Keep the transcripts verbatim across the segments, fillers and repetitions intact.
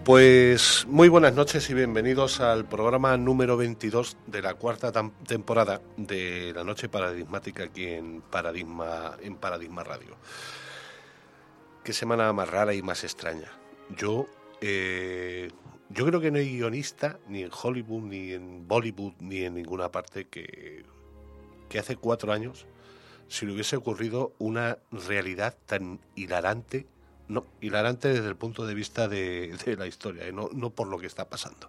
Pues muy buenas noches y bienvenidos al programa número veintidós de la cuarta tam- temporada de La Noche Paradigmática aquí en Paradigma, en Paradigma Radio. Qué semana más rara y más extraña. Yo, eh, yo creo que no hay guionista ni en Hollywood, ni en Bollywood, ni en ninguna parte que, que hace cuatro años se le hubiese ocurrido una realidad tan hilarante. No, hilarante desde el punto de vista de, de la historia, ¿eh? no, no por lo que está pasando.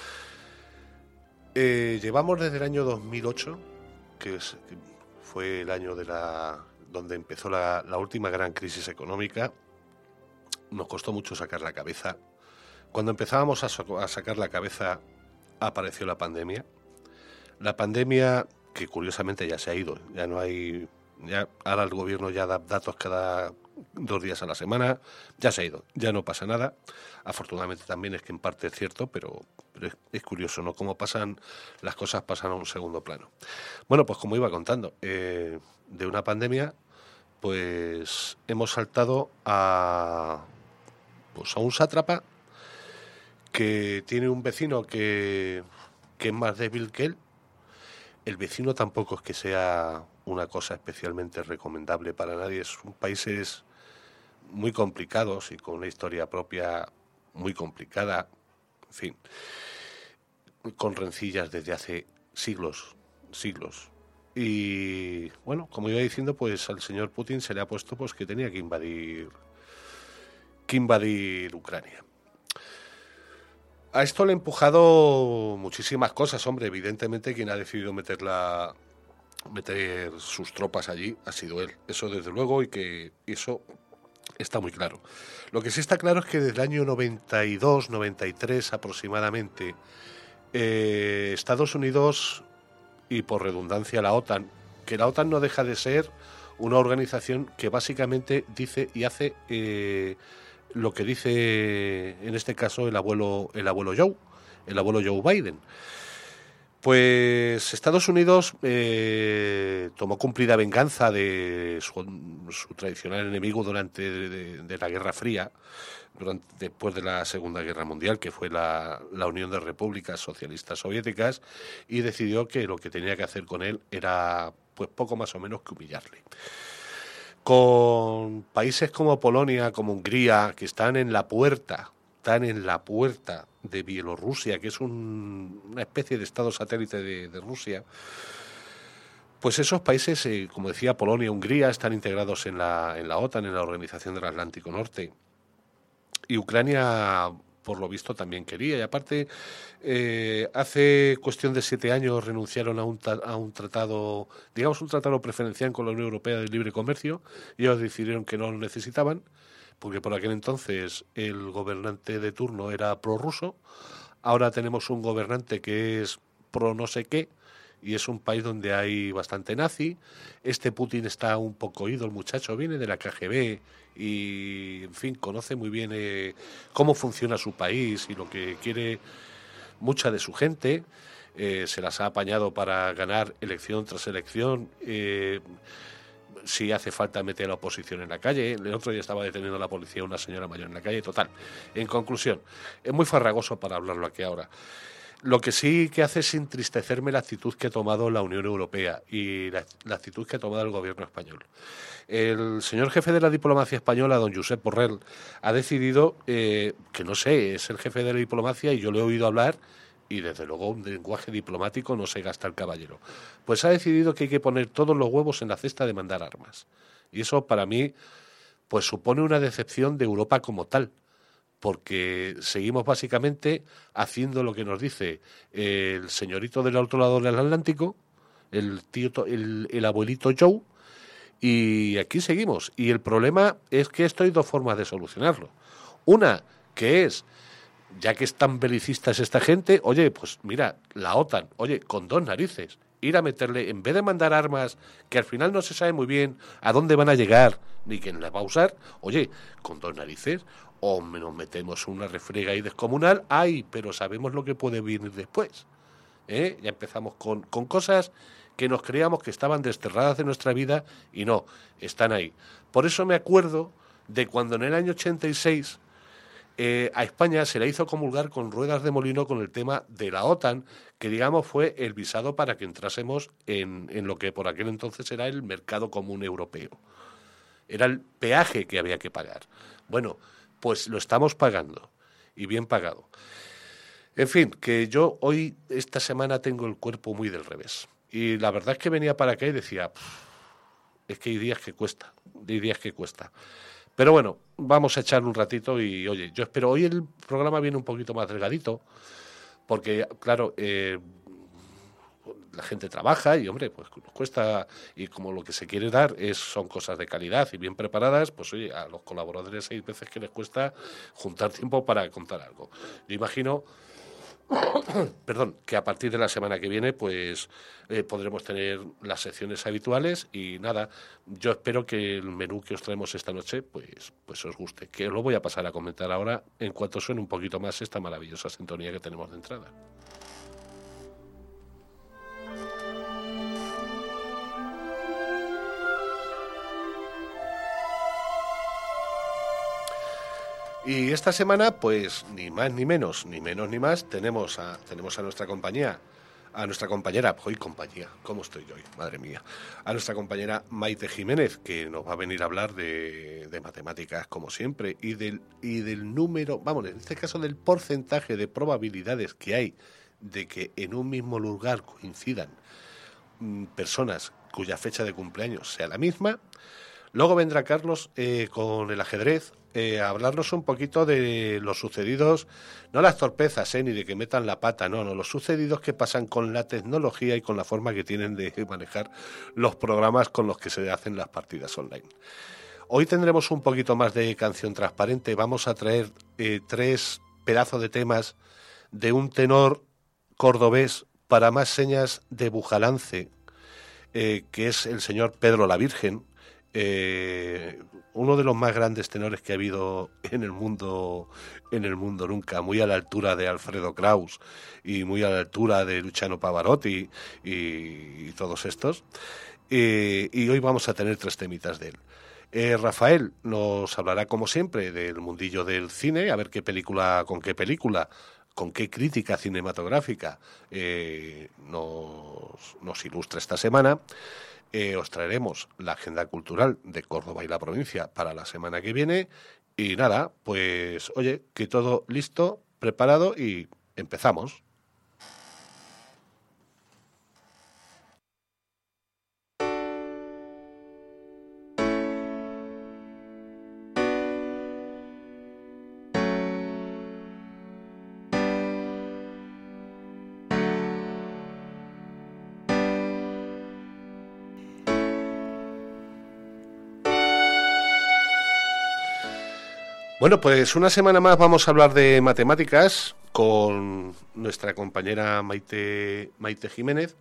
Eh, llevamos desde el año dos mil ocho, que, es, que fue el año de la donde empezó la, la última gran crisis económica. Nos costó mucho sacar la cabeza. Cuando empezábamos a, so, a sacar la cabeza, apareció la pandemia. La pandemia, que curiosamente ya se ha ido, ya no hay... Ya, ahora el gobierno ya da datos cada dos días a la semana, ya se ha ido, ya no pasa nada. Afortunadamente también es que en parte es cierto, pero, pero es, es curioso, ¿no? Cómo pasan las cosas, pasan a un segundo plano. Bueno, pues como iba contando, eh, de una pandemia, pues hemos saltado a, pues a un sátrapa que tiene un vecino que, que es más débil que él. El vecino tampoco es que sea una cosa especialmente recomendable para nadie. Son países muy complicados y con una historia propia muy complicada, en fin, con rencillas desde hace siglos, siglos. Y bueno, como iba diciendo, pues al señor Putin se le ha puesto pues que tenía que invadir, que invadir Ucrania. A esto le ha empujado muchísimas cosas, hombre. Evidentemente quien ha decidido meter, la, meter sus tropas allí ha sido él. Eso desde luego, y que eso está muy claro. Lo que sí está claro es que desde el año noventa y dos, noventa y tres aproximadamente, eh, Estados Unidos y por redundancia la OTAN, que la OTAN no deja de ser una organización que básicamente dice y hace... Eh, lo que dice en este caso el abuelo el abuelo Joe, el abuelo Joe Biden. Pues Estados Unidos eh, tomó cumplida venganza de su, su tradicional enemigo durante de, de, de la Guerra Fría, durante, después de la Segunda Guerra Mundial, que fue la, la Unión de Repúblicas Socialistas Soviéticas, y decidió que lo que tenía que hacer con él era pues poco más o menos que humillarle. Con países como Polonia, como Hungría, que están en la puerta, están en la puerta de Bielorrusia, que es un, una especie de estado satélite de, de Rusia, pues esos países, eh, como decía, Polonia, Hungría, están integrados en la, en la OTAN, en la Organización del Atlántico Norte. Y Ucrania, por lo visto, también quería. Y aparte, eh, hace cuestión de siete años renunciaron a un, ta- a un tratado, digamos un tratado preferencial con la Unión Europea de Libre Comercio, y ellos decidieron que no lo necesitaban, porque por aquel entonces el gobernante de turno era prorruso. Ahora tenemos un gobernante que es pro no sé qué, y es un país donde hay bastante nazi. Este Putin está un poco ido, el muchacho viene de la K G B y, en fin, conoce muy bien eh, cómo funciona su país y lo que quiere mucha de su gente. Eh, se las ha apañado para ganar elección tras elección. Eh, si hace falta meter a la oposición en la calle. El otro día estaba deteniendo a la policía una señora mayor en la calle. Total, en conclusión, es muy farragoso para hablarlo aquí ahora. Lo que sí que hace es entristecerme la actitud que ha tomado la Unión Europea y la, la actitud que ha tomado el gobierno español. El señor jefe de la diplomacia española, don Josep Borrell, ha decidido, eh, que no sé, es el jefe de la diplomacia y yo le he oído hablar, y desde luego un lenguaje diplomático no se gasta el caballero. Pues ha decidido que hay que poner todos los huevos en la cesta de mandar armas. Y eso para mí pues supone una decepción de Europa como tal, porque seguimos básicamente haciendo lo que nos dice el señorito del otro lado del Atlántico, el tío, el, el abuelito Joe, y aquí seguimos. Y el problema es que esto hay dos formas de solucionarlo. Una, que es, ya que están belicistas esta gente, oye, pues mira, la OTAN, oye, con dos narices, ir a meterle, en vez de mandar armas que al final no se sabe muy bien a dónde van a llegar ni quién las va a usar, oye, con dos narices, o nos metemos una refriega ahí descomunal, ay, pero sabemos lo que puede venir después. ¿Eh? Ya empezamos con, con cosas que nos creíamos que estaban desterradas de nuestra vida y no, están ahí. Por eso me acuerdo de cuando en el año ochenta y seis eh, a España se la hizo comulgar con ruedas de molino con el tema de la OTAN, que digamos fue el visado para que entrásemos en, en lo que por aquel entonces era el mercado común europeo. Era el peaje que había que pagar. Bueno, pues lo estamos pagando, y bien pagado. En fin, que yo hoy, esta semana, tengo el cuerpo muy del revés. Y la verdad es que venía para acá y decía, es que hay días que cuesta, hay días que cuesta. Pero bueno, vamos a echar un ratito y, oye, yo espero, hoy el programa viene un poquito más delgadito, porque, claro, eh, la gente trabaja y, hombre, pues nos cuesta, y como lo que se quiere dar es son cosas de calidad y bien preparadas, pues, oye, a los colaboradores hay veces que les cuesta juntar tiempo para contar algo. Yo imagino... Perdón, que a partir de la semana que viene pues eh, podremos tener las secciones habituales y nada, yo espero que el menú que os traemos esta noche pues, pues os guste, que os lo voy a pasar a comentar ahora en cuanto suene un poquito más esta maravillosa sintonía que tenemos de entrada. Y esta semana, pues, ni más ni menos, ni menos ni más, tenemos a, tenemos a nuestra compañía, a nuestra compañera, hoy compañía, ¿cómo estoy hoy? Madre mía. A nuestra compañera Maite Jiménez, que nos va a venir a hablar de, de matemáticas, como siempre, y del, y del número, vamos, en este caso del porcentaje de probabilidades que hay de que en un mismo lugar coincidan mm, personas cuya fecha de cumpleaños sea la misma. Luego vendrá Carlos eh, con el ajedrez, eh, a hablarnos un poquito de los sucedidos, no las torpezas, eh, ni de que metan la pata, no, no, los sucedidos que pasan con la tecnología y con la forma que tienen de manejar los programas con los que se hacen las partidas online. Hoy tendremos un poquito más de canción transparente, vamos a traer eh, tres pedazos de temas de un tenor cordobés para más señas de Bujalance, eh, que es el señor Pedro la Virgen. Eh, uno de los más grandes tenores que ha habido en el mundo en el mundo nunca, muy a la altura de Alfredo Kraus y muy a la altura de Luciano Pavarotti y, y todos estos, eh, y hoy vamos a tener tres temitas de él. eh, Rafael nos hablará como siempre del mundillo del cine, a ver qué película, con qué película, con qué crítica cinematográfica eh, nos, nos ilustra esta semana. Eh, os traeremos la agenda cultural de Córdoba y la provincia para la semana que viene. Y nada, pues oye, que todo listo, preparado y empezamos. Bueno, pues una semana más vamos a hablar de matemáticas con nuestra compañera Maite, Maite Jiménez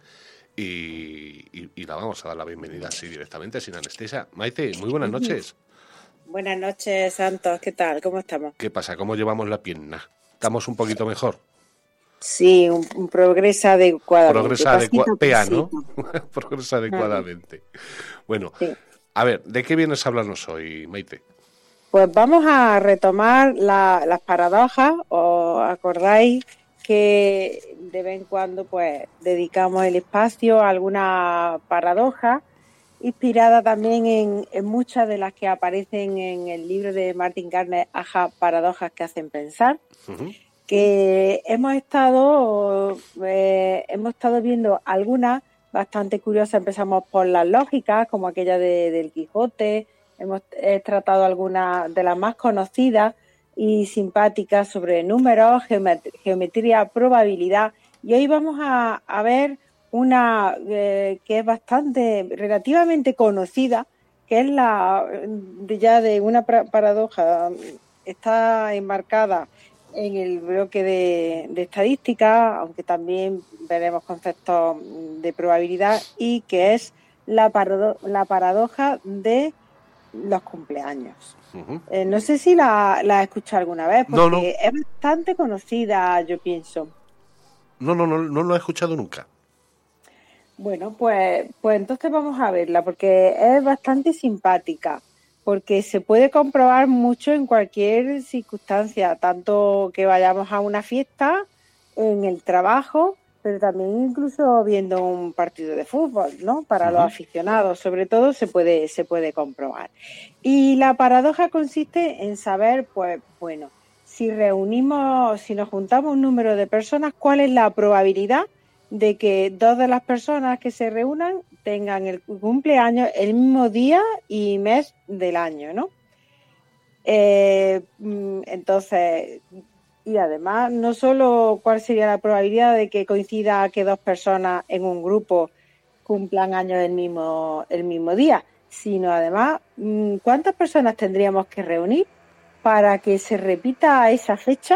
y, y, y la vamos a dar la bienvenida así directamente, sin anestesia. Maite, muy buenas noches. Buenas noches, Santos. ¿Qué tal? ¿Cómo estamos? ¿Qué pasa? ¿Cómo llevamos la pierna? ¿Estamos un poquito mejor? Sí, un, un progresa adecuadamente. Progresa adecuadamente, ¿no? Progresa adecuadamente. Bueno, sí. A ver, ¿de qué vienes a hablarnos hoy, Maite? Pues vamos a retomar la, las paradojas. ¿Os acordáis que de vez en cuando pues dedicamos el espacio a alguna paradoja, inspirada también en, en muchas de las que aparecen en el libro de Martin Gardner, Aja, paradojas que hacen pensar? Uh-huh. Que hemos estado eh, hemos estado viendo algunas bastante curiosas. Empezamos por las lógicas, como aquella de, del Quijote. Hemos eh, tratado algunas de las más conocidas y simpáticas sobre números, geomet- geometría, probabilidad. Y hoy vamos a, a ver una eh, que es bastante, relativamente conocida, que es la de ya de una paradoja. Está enmarcada en el bloque de, de estadística, aunque también veremos conceptos de probabilidad, y que es la, parado- la paradoja de los cumpleaños. Uh-huh. Eh, no sé si la, la has escuchado alguna vez, porque no, no. es bastante conocida, yo pienso. No, no, no, no lo he escuchado nunca. Bueno, pues, pues entonces vamos a verla, porque es bastante simpática, porque se puede comprobar mucho en cualquier circunstancia, tanto que vayamos a una fiesta, en el trabajo, pero también incluso viendo un partido de fútbol, ¿no? Para uh-huh. los aficionados, sobre todo, se puede, se puede comprobar. Y la paradoja consiste en saber, pues, bueno, si reunimos, si nos juntamos un número de personas, ¿cuál es la probabilidad de que dos de las personas que se reúnan tengan el cumpleaños el mismo día y mes del año, ¿no? Eh, entonces, y además, no solo cuál sería la probabilidad de que coincida que dos personas en un grupo cumplan años el mismo, el mismo día, sino además, ¿cuántas personas tendríamos que reunir para que se repita esa fecha?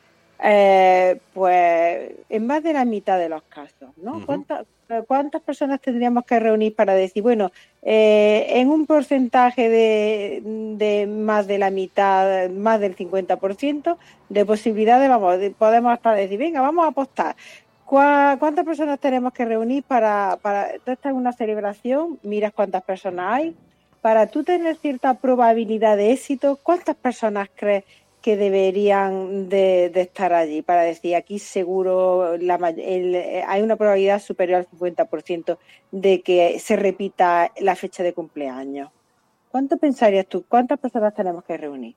Eh, pues en más de la mitad de los casos, ¿no? Uh-huh. ¿Cuántas, ¿Cuántas personas tendríamos que reunir para decir, bueno, eh, en un porcentaje de, de más de la mitad, más del cincuenta por ciento de posibilidades, vamos, de, podemos hasta decir, venga, vamos a apostar. ¿Cuántas personas tenemos que reunir para, para, tú estás en una celebración, miras cuántas personas hay, para tú tener cierta probabilidad de éxito, ¿cuántas personas crees que deberían de, de estar allí? Para decir, aquí seguro la, el, hay una probabilidad superior al cincuenta por ciento de que se repita la fecha de cumpleaños. ¿Cuánto pensarías tú? ¿Cuántas personas tenemos que reunir?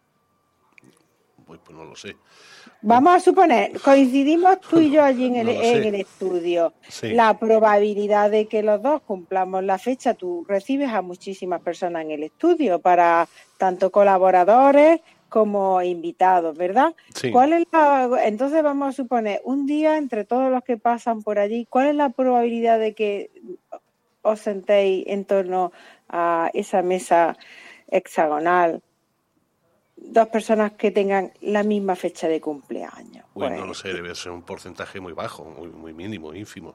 Pues, pues no lo sé. Vamos a suponer, coincidimos tú y yo allí en el, no en el estudio. Sí. La probabilidad de que los dos cumplamos la fecha, tú recibes a muchísimas personas en el estudio, para tanto colaboradores como invitados, ¿verdad? Sí. ¿Cuál es la, entonces vamos a suponer, un día entre todos los que pasan por allí, ¿cuál es la probabilidad de que os sentéis en torno a esa mesa hexagonal? Dos personas que tengan la misma fecha de cumpleaños. Uy, pues, no lo sé, debe ser un porcentaje muy bajo, muy, muy mínimo, ínfimo.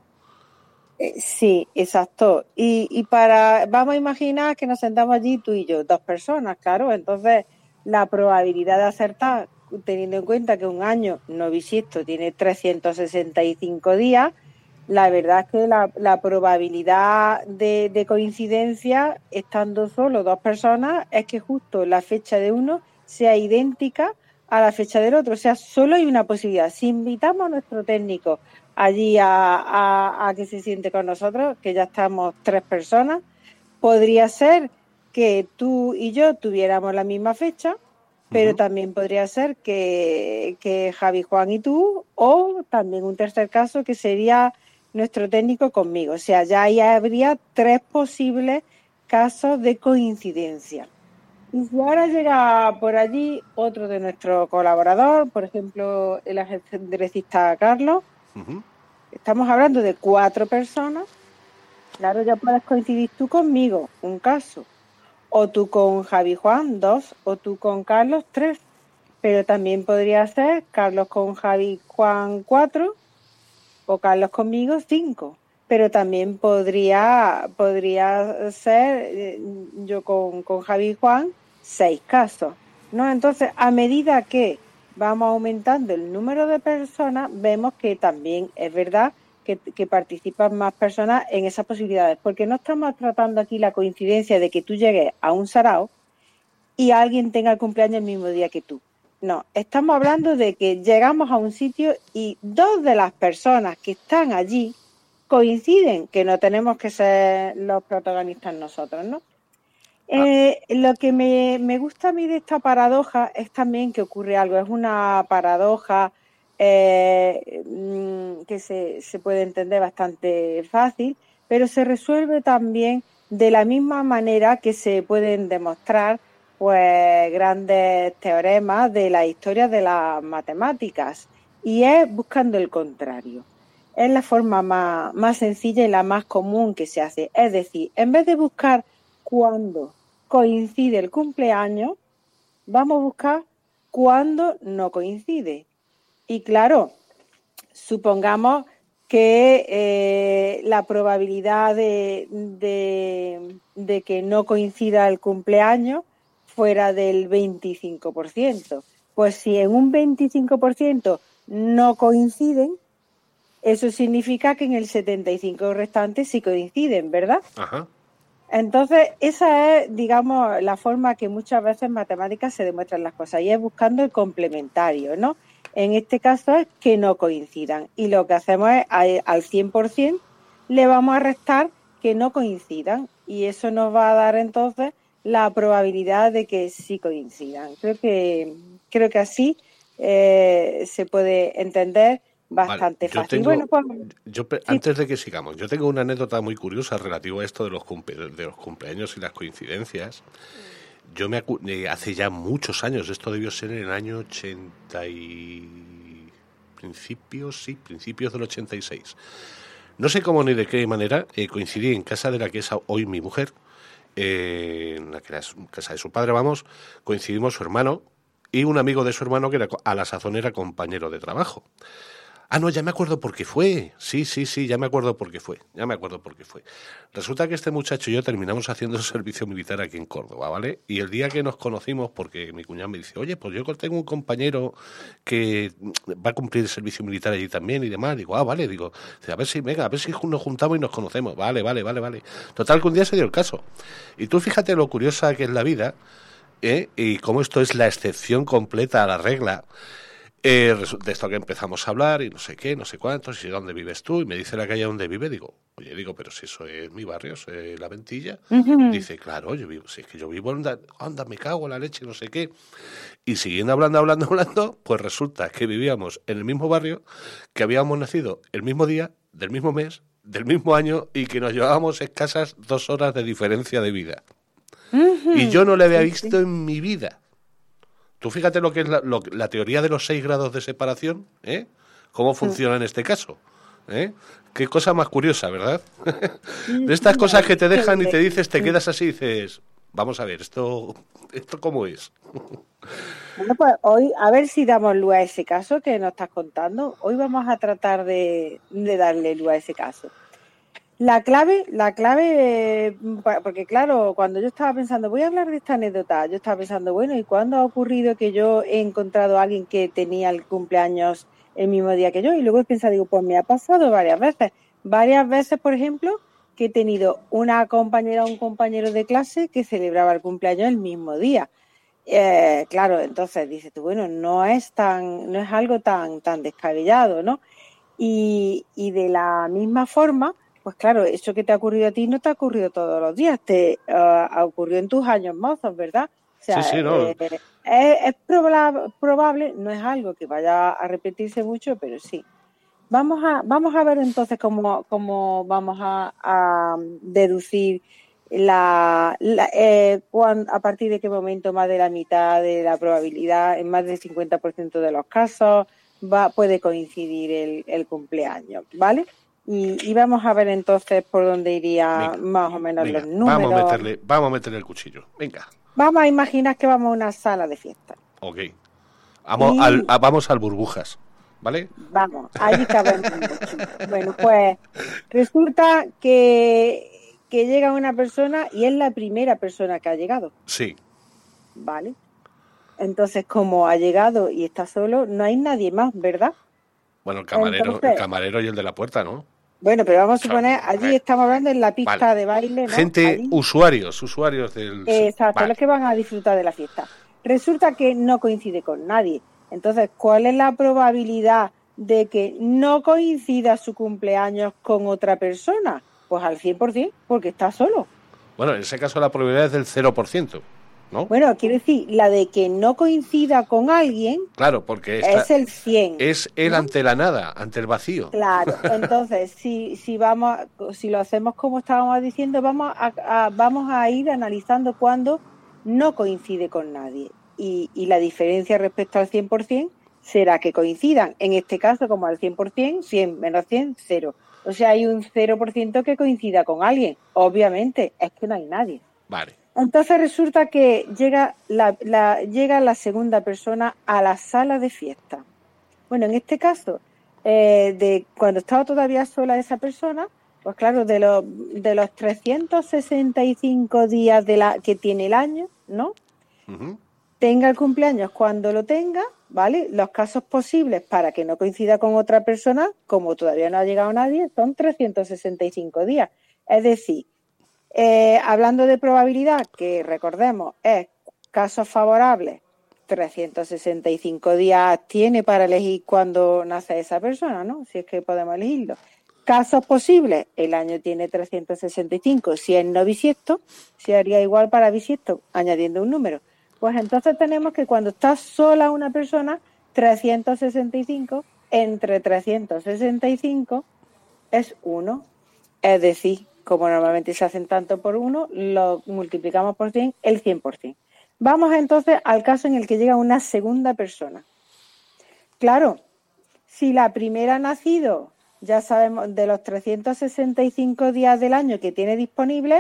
Eh, sí, exacto. Y, y para, vamos a imaginar que nos sentamos allí tú y yo, dos personas, claro. Entonces, la probabilidad de acertar, teniendo en cuenta que un año no bisiesto tiene trescientos sesenta y cinco días, la verdad es que la, la probabilidad de, de coincidencia, estando solo dos personas, es que justo la fecha de uno sea idéntica a la fecha del otro. O sea, solo hay una posibilidad. Si invitamos a nuestro técnico allí a, a, a que se siente con nosotros, que ya estamos tres personas, podría ser que tú y yo tuviéramos la misma fecha, pero uh-huh. también podría ser que, que Javi, Juan y tú, o también un tercer caso que sería nuestro técnico conmigo. O sea, ya ahí habría tres posibles casos de coincidencia. Y si ahora llega por allí otro de nuestro colaborador, por ejemplo, el ajedrecista Carlos, uh-huh. estamos hablando de cuatro personas, claro, ya puedes coincidir tú conmigo, un caso, o tú con Javi Juan, dos, o tú con Carlos, tres, pero también podría ser Carlos con Javi Juan, cuatro, o Carlos conmigo, cinco. Pero también podría podría ser eh, yo con, con Javi y Juan, seis casos, ¿no? Entonces, a medida que vamos aumentando el número de personas, vemos que también es verdad que, que participan más personas en esas posibilidades, porque no estamos tratando aquí la coincidencia de que tú llegues a un sarao y alguien tenga el cumpleaños el mismo día que tú. No, estamos hablando de que llegamos a un sitio y dos de las personas que están allí coinciden, que no tenemos que ser los protagonistas nosotros, ¿no? Ah. Eh, lo que me, me gusta a mí de esta paradoja es también que ocurre algo, es una paradoja eh, que se, se puede entender bastante fácil, pero se resuelve también de la misma manera que se pueden demostrar pues grandes teoremas de la historia de las matemáticas, y es buscando el contrario. Es la forma más, más sencilla y la más común que se hace. Es decir, en vez de buscar cuándo coincide el cumpleaños, vamos a buscar cuándo no coincide. Y claro, supongamos que eh, la probabilidad de, de, de que no coincida el cumpleaños fuera del veinticinco por ciento. Pues si en un veinticinco por ciento no coinciden, eso significa que en el setenta y cinco por ciento restante sí coinciden, ¿verdad? Ajá. Entonces, esa es, digamos, la forma que muchas veces en matemáticas se demuestran las cosas, y es buscando el complementario, ¿no? En este caso es que no coincidan, y lo que hacemos es al cien por ciento le vamos a restar que no coincidan, y eso nos va a dar entonces la probabilidad de que sí coincidan. Creo que, creo que así eh, se puede entender bastante vale, yo fácil. Tengo, bueno, pues, yo, sí. antes de que sigamos, yo tengo una anécdota muy curiosa relativa a esto de los, cumple, de los cumpleaños y las coincidencias. Yo me acu eh, hace ya muchos años, esto debió ser en el año ochenta y principios, sí, principios del ochenta y seis. No sé cómo ni de qué manera eh, coincidí en casa de la que es hoy mi mujer, eh, en la que era casa de su padre, vamos, coincidimos su hermano y un amigo de su hermano que era, a la sazón era compañero de trabajo. Ah, no, ya me acuerdo por qué fue. Sí, sí, sí, ya me acuerdo por qué fue. Ya me acuerdo por qué fue. Resulta que este muchacho y yo terminamos haciendo servicio militar aquí en Córdoba, ¿vale? Y el día que nos conocimos, porque mi cuñado me dice, oye, pues yo tengo un compañero que va a cumplir el servicio militar allí también y demás. Digo, ah, vale, digo, a ver si, venga, a ver si nos juntamos y nos conocemos. Vale, vale, vale, vale. Total, que un día se dio el caso. Y tú fíjate lo curiosa que es la vida, ¿eh? Y cómo esto es la excepción completa a la regla. Eh, de esto que empezamos a hablar y no sé qué, no sé cuántos, y dónde vives tú, y me dice la calle donde vive, digo, oye, digo, pero si eso es mi barrio, es La Ventilla. Uh-huh. Dice, claro, yo vivo, si es que yo vivo, anda, anda, me cago en la leche, no sé qué. Y siguiendo hablando, hablando, hablando, pues resulta que vivíamos en el mismo barrio, que habíamos nacido el mismo día, del mismo mes, del mismo año, y que nos llevábamos escasas dos horas de diferencia de vida. Uh-huh. Y yo no le había visto sí, sí. en mi vida. Tú fíjate lo que es la, lo, la teoría de los seis grados de separación, ¿eh? Cómo funciona en este caso, ¿eh? Qué cosa más curiosa, ¿verdad? De estas cosas que te dejan y te dices, te quedas así y dices, vamos a ver, ¿esto, esto cómo es? Bueno, pues hoy, a ver si damos luz a ese caso que nos estás contando. Hoy vamos a tratar de, de darle luz a ese caso. La clave, la clave, eh, porque claro, cuando yo estaba pensando, voy a hablar de esta anécdota, yo estaba pensando, bueno, ¿y cuándo ha ocurrido que yo he encontrado a alguien que tenía el cumpleaños el mismo día que yo? Y luego he pensado, digo, pues me ha pasado varias veces. Varias veces, por ejemplo, que he tenido una compañera o un compañero de clase que celebraba el cumpleaños el mismo día. Eh, claro, entonces dices tú, bueno, no es tan, no es algo tan, tan descabellado, ¿no? Y, y de la misma forma, pues claro, eso que te ha ocurrido a ti no te ha ocurrido todos los días, te uh, ha ocurrido en tus años mozos, ¿verdad? O sea, sí, sí, no. eh, es, es probable, probable, no es algo que vaya a repetirse mucho, pero sí. Vamos a, vamos a ver entonces cómo, cómo vamos a, a deducir la, la eh, cuando, a partir de qué momento más de la mitad de la probabilidad, en más del cincuenta por ciento de los casos, va, puede coincidir el, el cumpleaños, ¿vale? Y, y vamos a ver entonces por dónde iría venga, más o menos venga, los números. Vamos a, meterle, vamos a meterle el cuchillo, venga. Vamos a imaginar que vamos a una sala de fiesta. Ok. Vamos, y... al, a, vamos al burbujas, ¿vale? Vamos, allí cabemos mucho. Bueno, pues resulta que, que llega una persona y es la primera persona que ha llegado. Sí. ¿Vale? Entonces, como ha llegado y está solo, no hay nadie más, ¿verdad? Bueno, el camarero, Entonces, el camarero y el de la puerta, ¿no? Bueno, pero vamos a suponer, allí eh, estamos hablando en la pista vale. de baile, ¿no? Gente, allí. usuarios, usuarios del... Exacto, vale. Los que van a disfrutar de la fiesta. Resulta que no coincide con nadie. Entonces, ¿cuál es la probabilidad de que no coincida su cumpleaños con otra persona? Pues al cien por ciento, porque está solo. Bueno, en ese caso la probabilidad es del cero por ciento. ¿No? Bueno, quiero decir, la de que no coincida con alguien, claro, porque esta, es el cien. Es él, ¿no? Ante la nada, ante el vacío. Claro, entonces, si, si vamos, si lo hacemos como estábamos diciendo, vamos a, a, vamos a ir analizando cuándo no coincide con nadie. Y, y la diferencia respecto al cien por ciento será que coincidan. En este caso, como al cien por ciento, cien menos cien, cero. O sea, hay un cero por ciento que coincida con alguien. Obviamente, es que no hay nadie. Vale. Entonces resulta que llega la, la, llega la segunda persona a la sala de fiesta. Bueno, en este caso, eh, de cuando estaba todavía sola esa persona, pues claro, de los, de los trescientos sesenta y cinco días de la, que tiene el año, ¿no? Uh-huh. Tenga el cumpleaños cuando lo tenga, ¿vale? Los casos posibles para que no coincida con otra persona, como todavía no ha llegado nadie, son trescientos sesenta y cinco días. Es decir, Eh, hablando de probabilidad, que recordemos, es casos favorables, trescientos sesenta y cinco días tiene para elegir cuándo nace esa persona, ¿no? Si es que podemos elegirlo. Casos posibles, el año tiene trescientos sesenta y cinco. Si es no bisiesto, se haría igual para bisiesto, añadiendo un número. Pues entonces tenemos que cuando está sola una persona, trescientos sesenta y cinco entre trescientos sesenta y cinco es uno. Es decir, como normalmente se hacen tanto por uno, lo multiplicamos por cien, el cien por ciento. Vamos entonces al caso en el que llega una segunda persona. Claro, si la primera ha nacido, ya sabemos, de los trescientos sesenta y cinco días del año que tiene disponibles,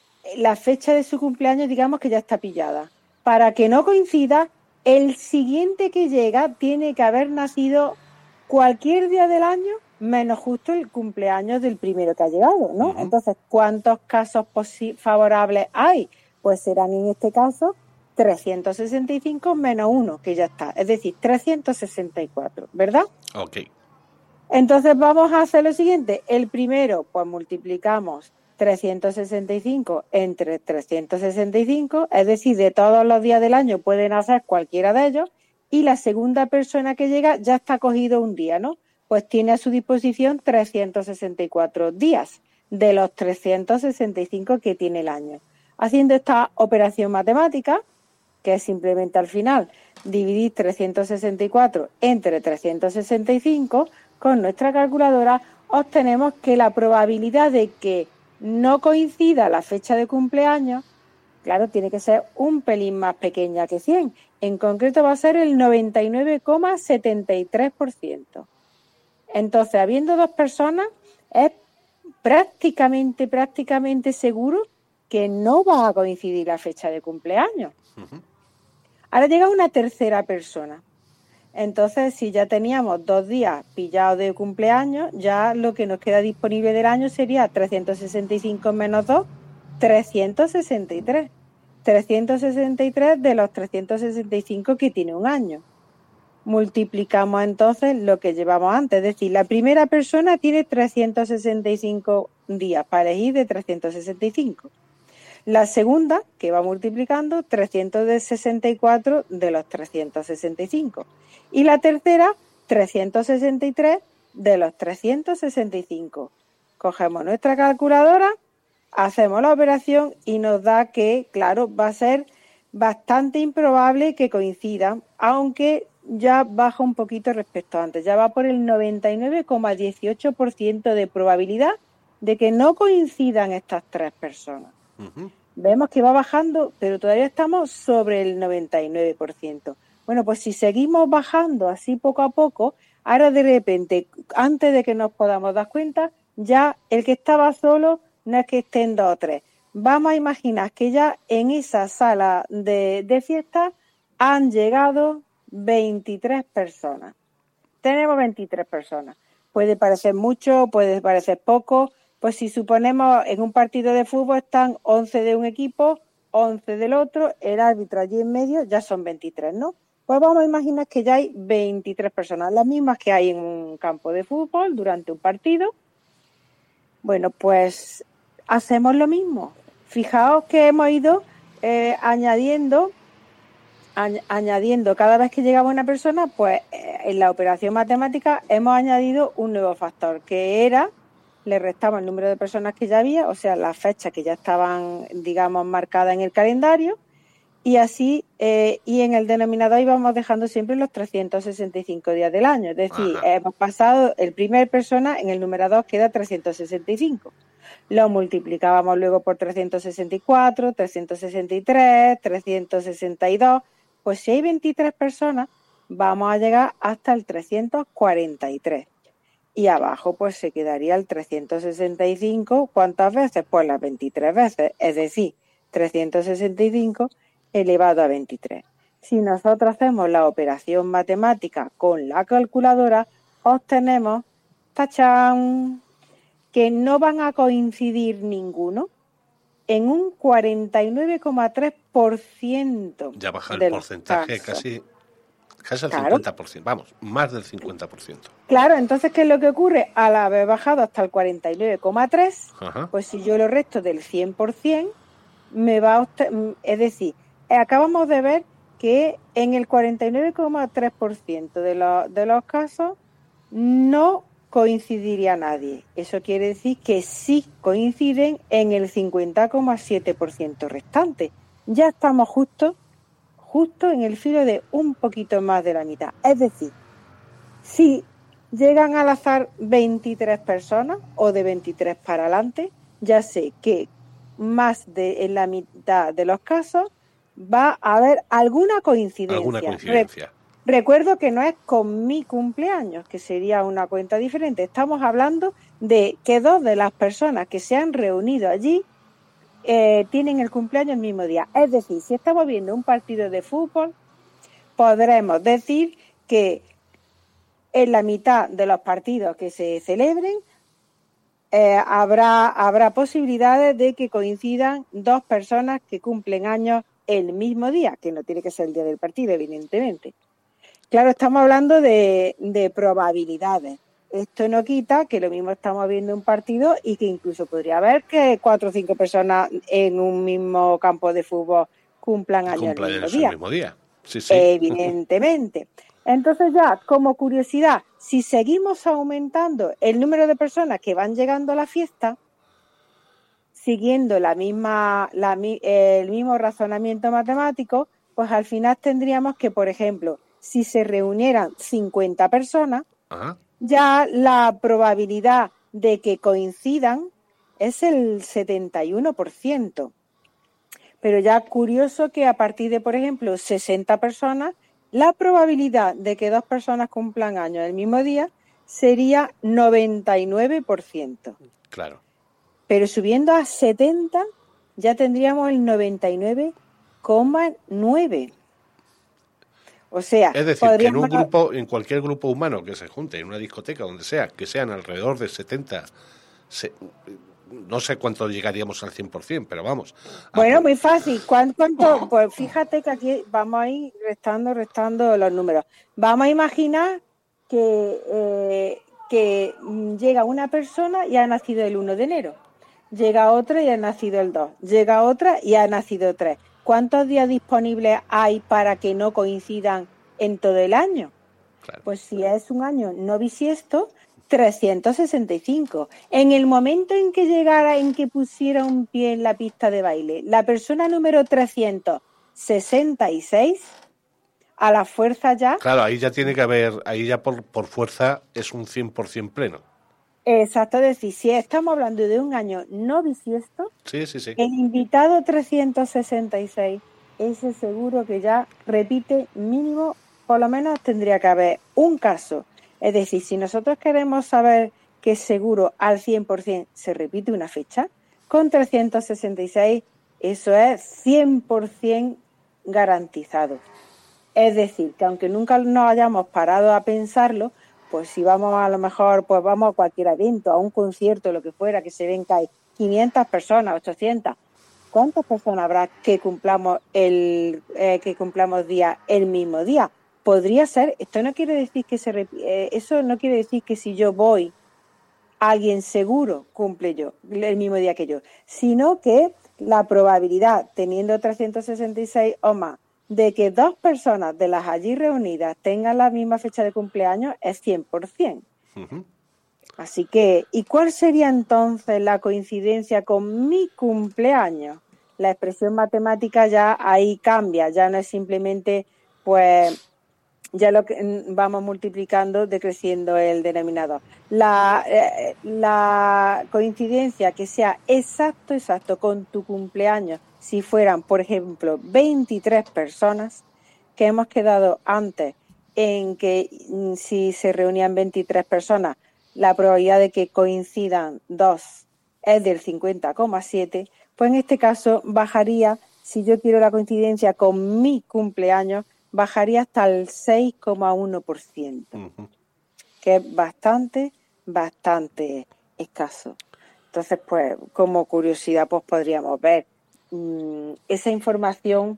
la fecha de su cumpleaños, digamos que ya está pillada. Para que no coincida, el siguiente que llega tiene que haber nacido cualquier día del año menos justo el cumpleaños del primero que ha llegado, ¿no? Uh-huh. Entonces, ¿cuántos casos favorables hay? Pues serán en este caso trescientos sesenta y cinco menos uno, que ya está, es decir, trescientos sesenta y cuatro, ¿verdad? Ok. Entonces vamos a hacer lo siguiente. El primero, pues multiplicamos trescientos sesenta y cinco entre trescientos sesenta y cinco, es decir, de todos los días del año pueden hacer cualquiera de ellos, y la segunda persona que llega ya está cogido un día, ¿no? Pues tiene a su disposición trescientos sesenta y cuatro días de los trescientos sesenta y cinco que tiene el año. Haciendo esta operación matemática, que es simplemente al final dividir trescientos sesenta y cuatro entre trescientos sesenta y cinco, con nuestra calculadora obtenemos que la probabilidad de que no coincida la fecha de cumpleaños, claro, tiene que ser un pelín más pequeña que cien. En concreto va a ser el noventa y nueve coma setenta y tres por ciento. Entonces, habiendo dos personas, es prácticamente, prácticamente seguro que no va a coincidir la fecha de cumpleaños. Uh-huh. Ahora llega una tercera persona. Entonces, si ya teníamos dos días pillados de cumpleaños, ya lo que nos queda disponible del año sería trescientos sesenta y cinco menos dos, trescientos sesenta y tres. trescientos sesenta y tres de los trescientos sesenta y cinco que tiene un año. Multiplicamos entonces lo que llevamos antes, es decir, la primera persona tiene trescientos sesenta y cinco días para elegir de trescientos sesenta y cinco. La segunda, que va multiplicando, trescientos sesenta y cuatro de los trescientos sesenta y cinco. Y la tercera, trescientos sesenta y tres de los trescientos sesenta y cinco. Cogemos nuestra calculadora, hacemos la operación y nos da que, claro, va a ser bastante improbable que coincidan, aunque ya baja un poquito respecto a antes. Ya va por el noventa y nueve coma dieciocho por ciento de probabilidad de que no coincidan estas tres personas. Uh-huh. Vemos que va bajando, pero todavía estamos sobre el noventa y nueve por ciento. Bueno, pues si seguimos bajando así poco a poco, ahora de repente, antes de que nos podamos dar cuenta, ya el que estaba solo no es que estén dos o tres. Vamos a imaginar que ya en esa sala de, de fiesta han llegado veintitrés personas. Tenemos veintitrés personas. Puede parecer mucho, puede parecer poco. Pues si suponemos en un partido de fútbol están once de un equipo, once del otro, el árbitro allí en medio, ya son veintitrés, ¿no? Pues vamos a imaginar que ya hay veintitrés personas, las mismas que hay en un campo de fútbol durante un partido. Bueno, pues hacemos lo mismo. Fijaos que hemos ido eh, añadiendo, añ- añadiendo cada vez que llegaba una persona, pues eh, en la operación matemática hemos añadido un nuevo factor, que era, le restamos el número de personas que ya había, o sea, las fechas que ya estaban, digamos, marcadas en el calendario, y así, eh, y en el denominador íbamos dejando siempre los trescientos sesenta y cinco días del año. Es decir, Ajá. hemos pasado el primer persona, en el numerador queda trescientos sesenta y cinco. Lo multiplicábamos luego por trescientos sesenta y cuatro, trescientos sesenta y tres, trescientos sesenta y dos. Pues si hay veintitrés personas, vamos a llegar hasta el trescientos cuarenta y tres. Y abajo pues se quedaría el trescientos sesenta y cinco. ¿Cuántas veces? Pues las veintitrés veces, es decir, trescientos sesenta y cinco elevado a veintitrés. Si nosotros hacemos la operación matemática con la calculadora, obtenemos, ¡tachán!, que no van a coincidir ninguno en un cuarenta y nueve coma tres por ciento. Ya baja el porcentaje casi Casi el Claro. cincuenta por ciento, vamos, más del cincuenta por ciento. Claro, entonces, ¿qué es lo que ocurre? Al haber bajado hasta el cuarenta y nueve coma tres, Ajá. pues si yo lo resto del cien por ciento, me va a obte- es decir, eh, acabamos de ver que en el cuarenta y nueve coma tres por ciento de, los, de los casos no coincidiría nadie. Eso quiere decir que sí coinciden en el cincuenta coma siete por ciento restante. Ya estamos justo, justo en el filo de un poquito más de la mitad. Es decir, si llegan al azar veintitrés personas o de veintitrés para adelante, ya sé que más de en la mitad de los casos va a haber alguna coincidencia. Alguna coincidencia. Re- recuerdo que no es con mi cumpleaños, que sería una cuenta diferente. Estamos hablando de que dos de las personas que se han reunido allí eh, tienen el cumpleaños el mismo día. Es decir, si estamos viendo un partido de fútbol, podremos decir que en la mitad de los partidos que se celebren eh, habrá, habrá posibilidades de que coincidan dos personas que cumplen años el mismo día, que no tiene que ser el día del partido, evidentemente. Claro, estamos hablando de, de probabilidades. Esto no quita que lo mismo estamos viendo un partido y que incluso podría haber que cuatro o cinco personas en un mismo campo de fútbol cumplan años el mismo día. el mismo día. Sí, sí. Evidentemente. Entonces ya, como curiosidad, si seguimos aumentando el número de personas que van llegando a la fiesta, siguiendo la misma, la, el mismo razonamiento matemático, pues al final tendríamos que, por ejemplo, si se reunieran cincuenta personas, Ajá. ya la probabilidad de que coincidan es el setenta y uno por ciento. Pero ya curioso que a partir de, por ejemplo, sesenta personas, la probabilidad de que dos personas cumplan años el mismo día sería noventa y nueve por ciento. Claro. Pero subiendo a setenta ya tendríamos el noventa y nueve coma nueve. O sea, es decir, podríamos... que en un grupo, en cualquier grupo humano que se junte, en una discoteca, donde sea, que sean alrededor de setenta, se, no sé cuánto llegaríamos al cien por ciento, pero vamos. Bueno, muy fácil. ¿Cuánto, cuánto? Pues fíjate que aquí vamos a ir restando, restando los números. Vamos a imaginar que, eh, que llega una persona y ha nacido el uno de enero. Llega otra y ha nacido el dos. Llega otra y ha nacido el tres. ¿Cuántos días disponibles hay para que no coincidan en todo el año? Claro. Pues si es un año no bisiesto, trescientos sesenta y cinco. En el momento en que llegara, en que pusiera un pie en la pista de baile, la persona número trescientos sesenta y seis, a la fuerza ya... Claro, ahí ya tiene que haber, ahí ya por, por fuerza es un cien por ciento pleno. Exacto, es decir, si estamos hablando de un año no bisiesto, sí, sí, sí. el invitado trescientos sesenta y seis, ese seguro que ya repite mínimo, por lo menos tendría que haber un caso. Es decir, si nosotros queremos saber que seguro al cien por ciento se repite una fecha, con trescientos sesenta y seis eso es cien por ciento garantizado. Es decir, que aunque nunca nos hayamos parado a pensarlo, pues si vamos a lo mejor, pues vamos a cualquier evento, a un concierto, lo que fuera, que se ven que hay quinientas personas, ochocientas, ¿cuántas personas habrá que cumplamos el eh, que cumplamos día el mismo día? Podría ser, esto no quiere decir que se eh, eso no quiere decir que si yo voy, alguien seguro cumple yo el mismo día que yo, sino que la probabilidad, teniendo trescientos sesenta y seis o más, de que dos personas de las allí reunidas tengan la misma fecha de cumpleaños es cien por ciento. Uh-huh. Así que, ¿y cuál sería entonces la coincidencia con mi cumpleaños? La expresión matemática ya ahí cambia, ya no es simplemente, pues, ya lo que vamos multiplicando, decreciendo el denominador. La, eh, la coincidencia que sea exacto, exacto con tu cumpleaños, si fueran, por ejemplo, veintitrés personas, que hemos quedado antes en que si se reunían veintitrés personas, la probabilidad de que coincidan dos es del cincuenta coma siete, pues en este caso bajaría, si yo quiero la coincidencia con mi cumpleaños, bajaría hasta el seis coma uno por ciento, uh-huh. que es bastante, bastante escaso. Entonces, pues, como curiosidad, pues podríamos ver mmm, esa información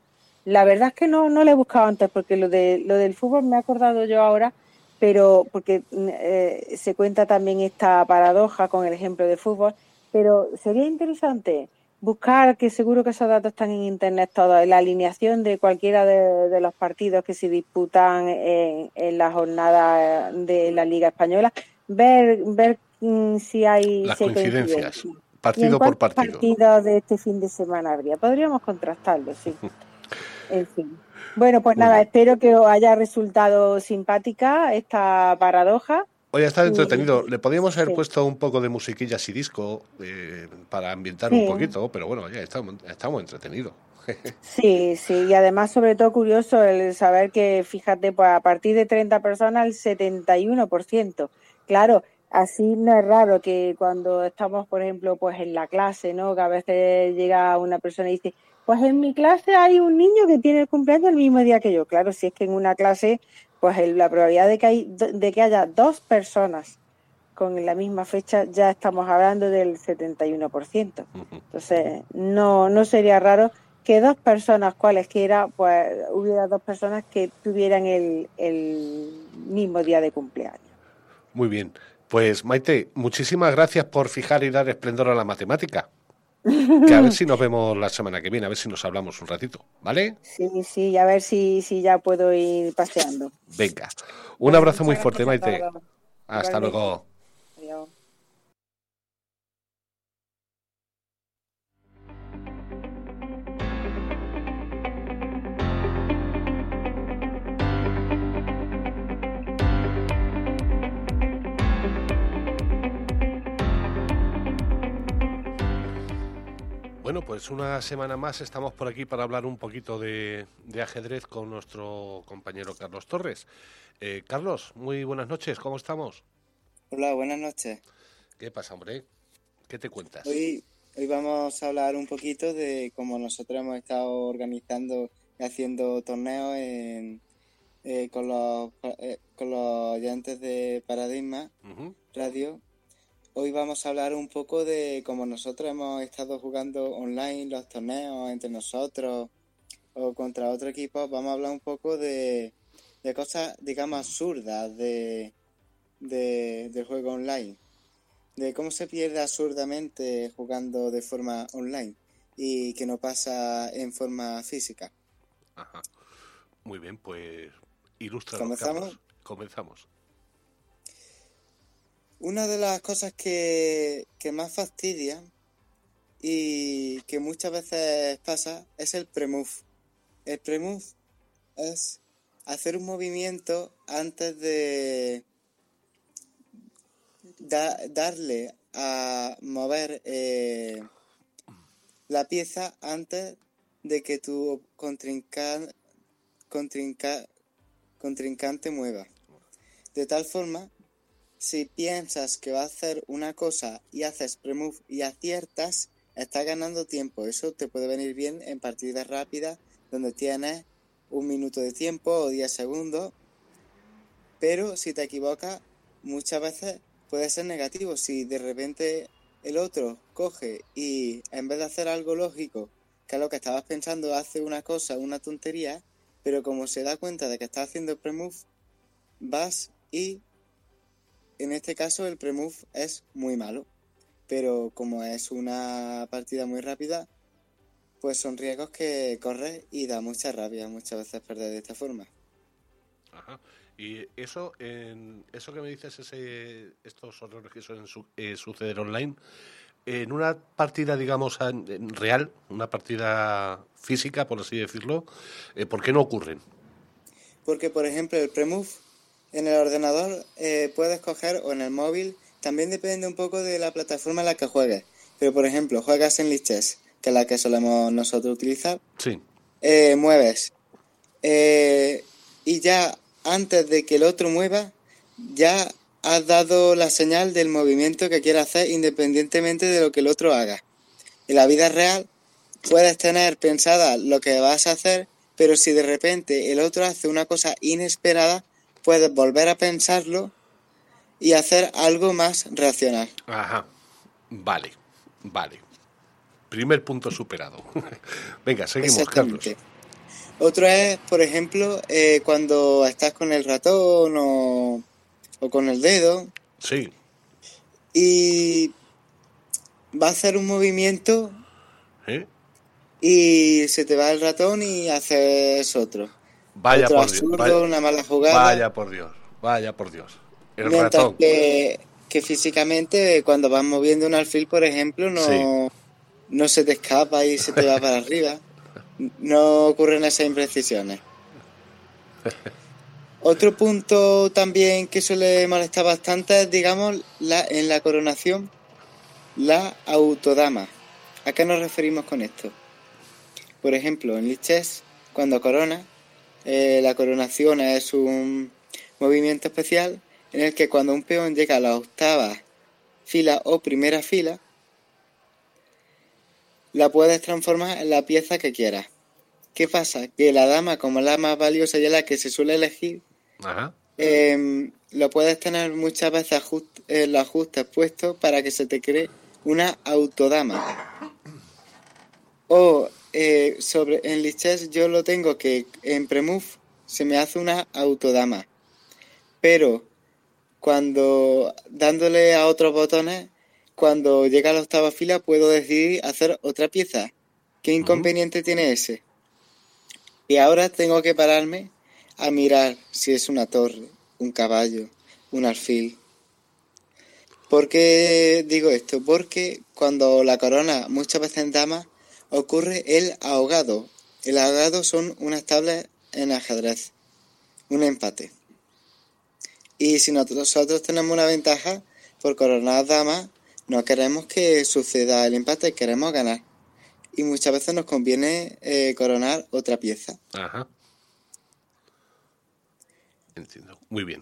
La verdad es que no, no lo he buscado antes, porque lo de lo del fútbol me he acordado yo ahora, pero porque eh, se cuenta también esta paradoja con el ejemplo de fútbol, pero sería interesante buscar, que seguro que esos datos están en internet todos, en la alineación de cualquiera de, de los partidos que se disputan en, en la jornada de la Liga Española, ver ver mm, si hay, Las si hay coincidencias, coincidencia. ¿Y en partido por cuántos partido. partidos de este fin de semana habría? Podríamos contrastarlo, sí. En fin. Bueno, pues Muy nada, bien. espero que os haya resultado simpática esta paradoja. Hoy ha estado Y entretenido. Le podíamos haber sí, puesto un poco de musiquillas y disco eh, para ambientar un sí, poquito, pero bueno, ya estamos, estamos entretenidos. sí, sí. Y además, sobre todo curioso el saber que, fíjate, pues a partir de treinta personas, el setenta y uno por ciento. Claro, así no es raro que cuando estamos, por ejemplo, pues en la clase, ¿no? Que a veces llega una persona y dice, pues en mi clase hay un niño que tiene el cumpleaños el mismo día que yo. Claro, si es que en una clase, pues el- la probabilidad de que, hay, de que haya dos personas con la misma fecha, ya estamos hablando del setenta y uno por ciento. Entonces, no, no sería raro que dos personas, cualesquiera, pues hubiera dos personas que tuvieran el, el mismo día de cumpleaños. Muy bien. Pues Maite, muchísimas gracias por fijar y dar esplendor a la matemática. Que a ver si nos vemos la semana que viene, a ver si nos hablamos un ratito, ¿vale? Sí, sí, a ver si, si ya puedo ir paseando. Venga. Un Bueno, abrazo muy muchas fuerte, gracias a Maite. todos. Hasta Igualmente. luego. Adiós. Bueno, pues una semana más estamos por aquí para hablar un poquito de, de ajedrez con nuestro compañero Carlos Torres. Eh, Carlos, muy buenas noches, ¿cómo estamos? Hola, buenas noches. ¿Qué pasa, hombre? ¿Qué te cuentas? Hoy, hoy vamos a hablar un poquito de cómo nosotros hemos estado organizando y haciendo torneos en, eh, con, los, eh, con los oyentes de Paradigma Uh-huh. Radio. Hoy vamos a hablar un poco de cómo nosotros hemos estado jugando online los torneos entre nosotros o contra otro equipo. Vamos a hablar un poco de, de cosas, digamos, absurdas de, de, del juego online. De cómo se pierde absurdamente jugando de forma online y que no pasa en forma física. Ajá. Muy bien, pues ilústranos, ¿Comenzamos? Carlos. Comenzamos. Una de las cosas que, que más fastidia y que muchas veces pasa es el pre-move. El pre-move es hacer un movimiento antes de da, darle a mover eh, la pieza antes de que tu contrinca, contrinca, contrincante mueva. De tal forma, si piensas que va a hacer una cosa y haces pre-move y aciertas, estás ganando tiempo. Eso te puede venir bien en partidas rápidas donde tienes un minuto de tiempo o diez segundos. Pero si te equivocas, muchas veces puede ser negativo. Si de repente el otro coge y en vez de hacer algo lógico, que es lo que estabas pensando, hace una cosa, una tontería, pero como se da cuenta de que estás haciendo pre-move, vas y en este caso el pre-move es muy malo. Pero como es una partida muy rápida, pues son riesgos que corres y da mucha rabia muchas veces perder de esta forma. Ajá. Y eso, en, eso que me dices, ese, estos horrores que suelen su, eh, suceder online, en una partida, digamos, en, en real, una partida física, por así decirlo, eh, ¿por qué no ocurren? Porque, por ejemplo, el pre-move en el ordenador eh, puedes coger, o en el móvil, también depende un poco de la plataforma en la que juegues. Pero, por ejemplo, juegas en Lichess, que es la que solemos nosotros utilizar, Sí. eh, mueves. Eh, y ya antes de que el otro mueva, ya has dado la señal del movimiento que quieras hacer independientemente de lo que el otro haga. En la vida real puedes tener pensada lo que vas a hacer, pero si de repente el otro hace una cosa inesperada, puedes volver a pensarlo y hacer algo más racional. Ajá. Vale, vale. Primer punto superado. Venga, seguimos, Carlos. Otro es, por ejemplo, eh, cuando estás con el ratón o, o con el dedo Sí. y va a hacer un movimiento ¿Eh? y se te va el ratón y haces otro. Vaya Otro por Dios. Vaya, absurdo, una mala jugada. vaya por Dios. Vaya por Dios. El Mientras ratón. que, que físicamente cuando vas moviendo un alfil, por ejemplo, Sí. no, no se te escapa y se te va para arriba. No ocurren esas imprecisiones. Otro punto también que suele molestar bastante es, digamos, la, en la coronación, la autodama. ¿A qué nos referimos con esto? Por ejemplo, en lichess, cuando corona, eh, la coronación es un movimiento especial en el que cuando un peón llega a la octava fila o primera fila, la puedes transformar en la pieza que quieras. ¿Qué pasa? Que la dama, como la más valiosa y es la que se suele elegir, Ajá. eh, lo puedes tener muchas veces ajust eh, los ajustes puestos para que se te cree una autodama. O eh, sobre en lichess yo lo tengo que en premove se me hace una autodama. Pero cuando dándole a otros botones, cuando llega a la octava fila puedo decidir hacer otra pieza. ¿Qué inconveniente uh-huh. tiene ese? Y ahora tengo que pararme a mirar si es una torre, un caballo, un alfil. ¿Por qué digo esto? Porque cuando la corona muchas veces en dama ocurre el ahogado. El ahogado son unas tablas en ajedrez, un empate. Y si nosotros tenemos una ventaja por coronar dama, no queremos que suceda el empate, queremos ganar. Y muchas veces nos conviene eh, coronar otra pieza. Ajá. Entiendo. Muy bien.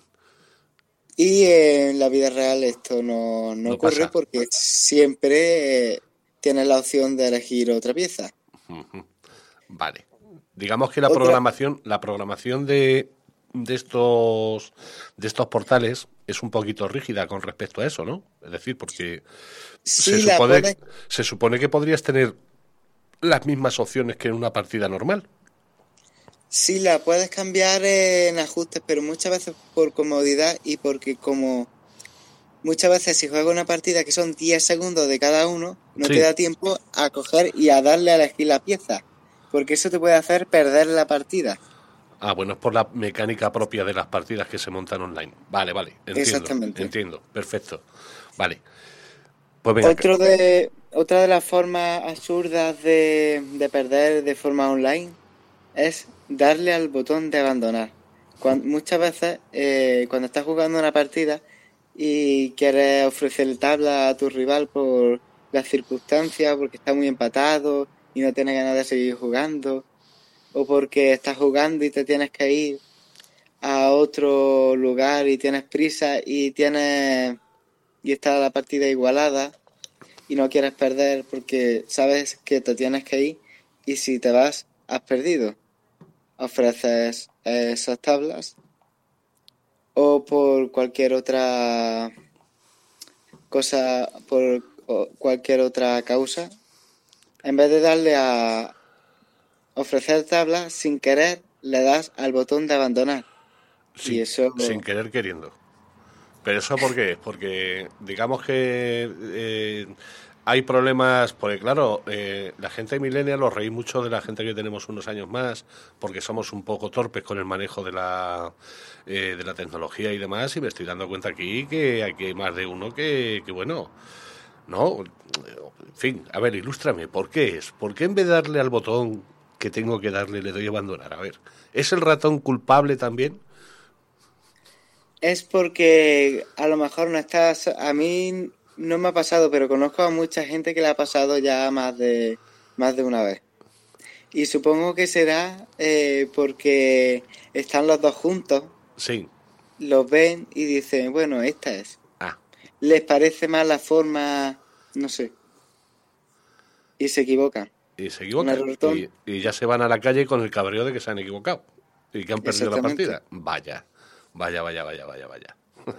Y eh, en la vida real esto no, no, no ocurre pasa. Porque siempre eh, tienes la opción de elegir otra pieza. Uh-huh. Vale. Digamos que la ¿Otra? programación, la programación de, de estos de estos portales es un poquito rígida con respecto a eso, ¿no? Es decir, porque sí, se, supone, puedes... se supone que podrías tener las mismas opciones que en una partida normal. Sí, la puedes cambiar en ajustes, pero muchas veces por comodidad y porque como muchas veces si juegas una partida que son diez segundos de cada uno, no sí. te da tiempo a coger y a darle a elegir la pieza, porque eso te puede hacer perder la partida. Ah, bueno, es por la mecánica propia de las partidas que se montan online. Vale, vale, entiendo. Exactamente. Entiendo, perfecto. Vale. Pues venga. Otro de, otra de las formas absurdas de, de perder de forma online es darle al botón de abandonar. Cuando, muchas veces, eh, cuando estás jugando una partida y quieres ofrecer tabla a tu rival por las circunstancias, porque está muy empatado y no tienes ganas de seguir jugando, o porque estás jugando y te tienes que ir a otro lugar y tienes prisa y tienes y está la partida igualada y no quieres perder porque sabes que te tienes que ir y si te vas has perdido. Ofreces esas tablas o por cualquier otra cosa, por cualquier otra causa, en vez de darle a ofrecer tablas, sin querer le das al botón de abandonar. Sí, y eso... sin querer queriendo. ¿Pero eso por qué? Porque digamos que eh, hay problemas, porque claro, eh, la gente millennial los reí mucho de la gente que tenemos unos años más, porque somos un poco torpes con el manejo de la eh, de la tecnología y demás, y me estoy dando cuenta aquí que aquí hay más de uno que, que bueno, no, en fin, a ver, ilústrame, ¿por qué es? ¿Por qué en vez de darle al botón que tengo que darle le doy a abandonar? A ver, ¿es el ratón culpable también? Es porque a lo mejor no estás... A mí no me ha pasado, pero conozco a mucha gente que le ha pasado ya más de más de una vez. Y supongo que será eh, porque están los dos juntos. Sí. Los ven y dicen, bueno, esta es. Ah. Les parece más la forma, no sé. Y se equivocan. Y se equivocan. Y, y ya se van a la calle con el cabreo de que se han equivocado. Y que han perdido la partida. Vaya. Vaya, vaya, vaya, vaya, vaya.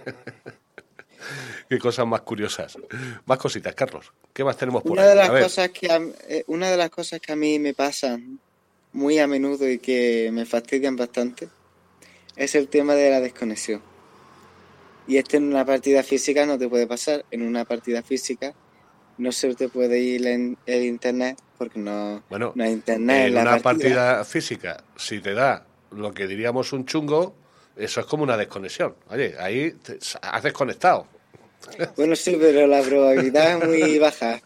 Qué cosas más curiosas. Más cositas, Carlos. ¿Qué más tenemos por una ahí? De las a ver. Cosas que a, eh, una de las cosas que a mí me pasan muy a menudo y que me fastidian bastante es el tema de la desconexión. Y esto en una partida física no te puede pasar. En una partida física no se te puede ir en el internet porque no, bueno, no hay internet en, en la una partida. partida física, si te da lo que diríamos un chungo, eso es como una desconexión. Oye, ahí te has desconectado. Bueno, sí, pero la probabilidad es muy baja.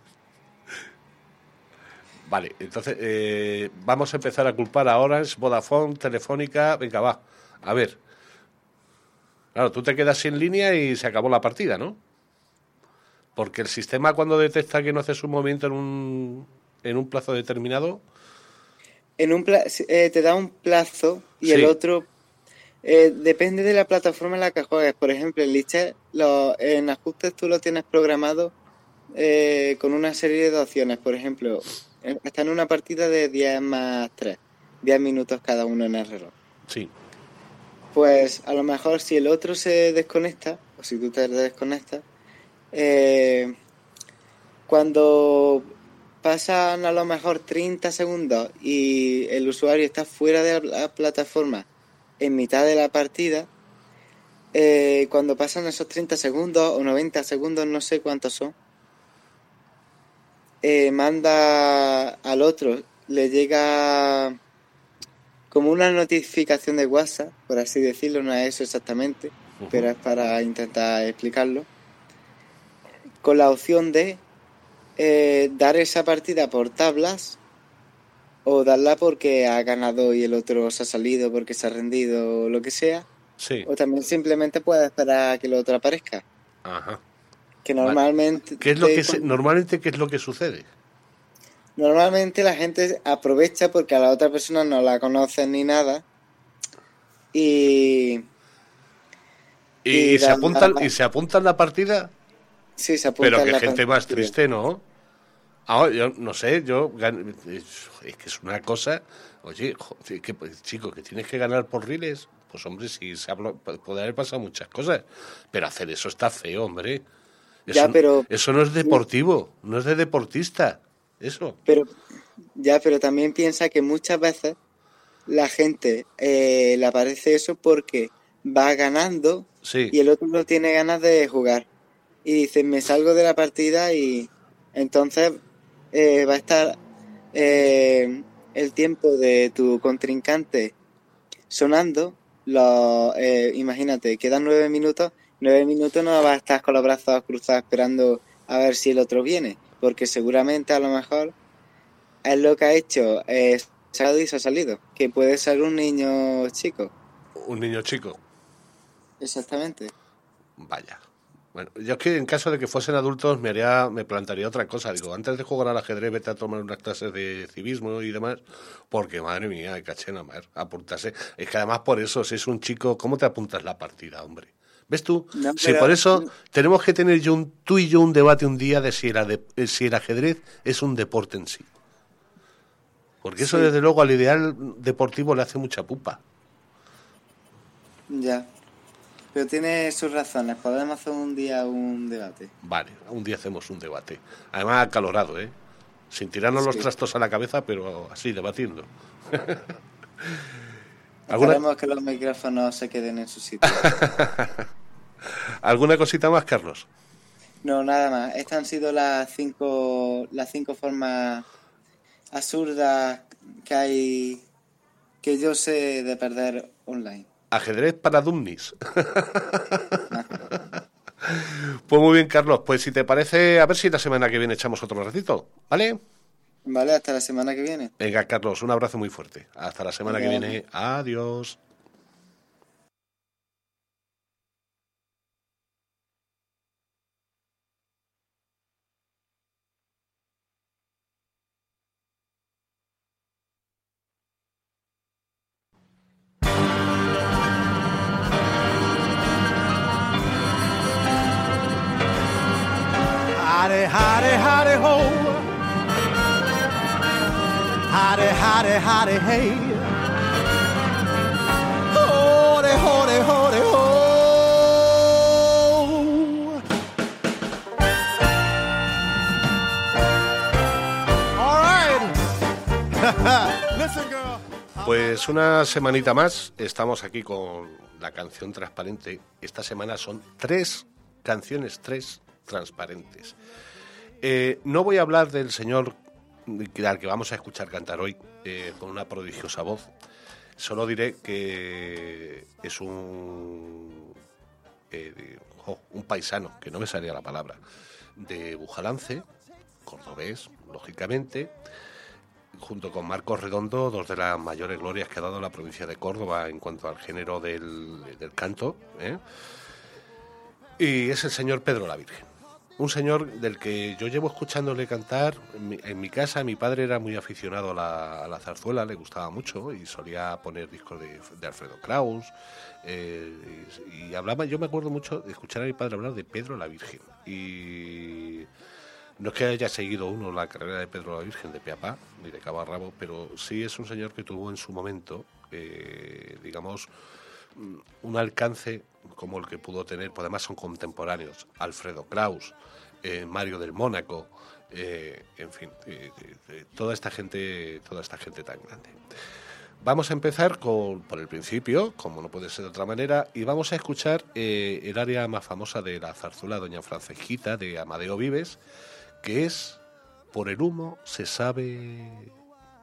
Vale, entonces eh, vamos a empezar a culpar a Orange, Vodafone, Telefónica. Venga, va, a ver. Claro, tú te quedas sin línea y se acabó la partida, ¿no? Porque el sistema, cuando detecta que no haces un movimiento en un, en un plazo determinado... En un pla- eh, te da un plazo y Sí. el otro eh, depende de la plataforma en la que juegues. Por ejemplo, el Lichess, lo, en ajustes tú lo tienes programado eh, con una serie de opciones. Por ejemplo, eh, está en una partida de diez más tres, diez minutos cada uno en el reloj. Sí. Pues a lo mejor si el otro se desconecta, o si tú te desconectas, eh, cuando pasan a lo mejor treinta segundos y el usuario está fuera de la plataforma en mitad de la partida, eh, cuando pasan esos treinta segundos o noventa segundos, no sé cuántos son, eh, manda al otro, le llega como una notificación de WhatsApp, por así decirlo, no es eso exactamente, uh-huh. pero es para intentar explicarlo, con la opción de eh, dar esa partida por tablas o darla porque ha ganado y el otro se ha salido porque se ha rendido o lo que sea. Sí. O también simplemente puedes esperar a que el otro aparezca. Ajá. Que normalmente... ¿Qué es lo que se, normalmente qué es lo que sucede? Normalmente la gente aprovecha porque a la otra persona no la conocen ni nada y... ¿Y, y, se, apuntan, la... ¿y se apuntan la partida? Sí, se apuntan Pero qué la gente partida. Más triste, ¿no? Ah, yo no sé, yo... Es que es una cosa... Oye, joder, que, chico, que tienes que ganar por riles. Pues hombre, sí, se habla, puede haber pasado muchas cosas. Pero hacer eso está feo, hombre. Eso, ya, pero... eso no es deportivo, no es de deportista. Eso. Pero ya, pero también piensa que muchas veces la gente eh, le aparece eso porque va ganando sí. y el otro no tiene ganas de jugar. Y dice, me salgo de la partida y entonces eh, va a estar eh, el tiempo de tu contrincante sonando. Los, eh, imagínate, quedan nueve minutos, nueve minutos no vas a estar con los brazos cruzados esperando a ver si el otro viene. Porque seguramente a lo mejor es lo que ha hecho, eh, se ha salido y se ha salido. Que puede ser un niño chico. Un niño chico. Exactamente. Vaya. Bueno, yo es que en caso de que fuesen adultos me haría, me plantearía otra cosa. Digo, antes de jugar al ajedrez, vete a tomar unas clases de civismo y demás. Porque, madre mía, hay caché nada más. Apuntarse. Es que además por eso, si es un chico, ¿cómo te apuntas la partida, hombre? ¿Ves tú? No, si pero... por eso tenemos que tener yo un, tú y yo un debate un día de si el, de, si el ajedrez es un deporte en sí. Porque eso, sí. Desde luego, al ideal deportivo le hace mucha pupa. Ya. Pero tiene sus razones. Podemos hacer un día un debate. Vale, un día hacemos un debate. Además, acalorado, ¿eh? Sin tirarnos sí. los trastos a la cabeza, pero así, debatiendo. ¿Alguna... Esperemos que los micrófonos se queden en su sitio. ¿Alguna cosita más, Carlos? No, nada más. Estas han sido las cinco, las cinco formas absurdas que hay, que yo sé de perder online. Ajedrez para dummies. Pues muy bien, Carlos. Pues si te parece, a ver si la semana que viene echamos otro ratito, ¿vale? Vale, hasta la semana que viene. Venga, Carlos, un abrazo muy fuerte. Hasta la semana Venga. que viene. Adiós. Howdy, howdy, howdy, ho. Howdy, howdy, howdy, hey. Howdy, howdy, howdy, ho. All right. Listen, girl. Pues una semanita más, estamos aquí con la canción transparente. Esta semana son tres canciones, tres transparentes. Eh, no voy a hablar del señor al que vamos a escuchar cantar hoy, eh, con una prodigiosa voz. Solo diré que es un, eh, oh, un paisano, que no me salía la palabra, de Bujalance, cordobés, lógicamente, junto con Marcos Redondo, dos de las mayores glorias que ha dado la provincia de Córdoba en cuanto al género del, del canto, ¿eh? Y es el señor Pedro la Virgen, un señor del que yo llevo escuchándole cantar en mi, en mi casa. Mi padre era muy aficionado a la, a la zarzuela, le gustaba mucho y solía poner discos de, de Alfredo Kraus, eh, y, y hablaba, yo me acuerdo mucho de escuchar a mi padre hablar de Pedro la Virgen. Y no es que haya seguido uno la carrera de Pedro la Virgen de pe a pa, ni de cabo a rabo, pero sí es un señor que tuvo en su momento, eh, digamos, un alcance como el que pudo tener, pues además son contemporáneos, Alfredo Kraus, eh, Mario del Mónaco, eh, en fin, eh, eh, toda esta gente, toda esta gente tan grande. Vamos a empezar con, por el principio, como no puede ser de otra manera, y vamos a escuchar eh, el área más famosa de la zarzuela Doña Francesquita de Amadeo Vives, que es Por el humo se sabe.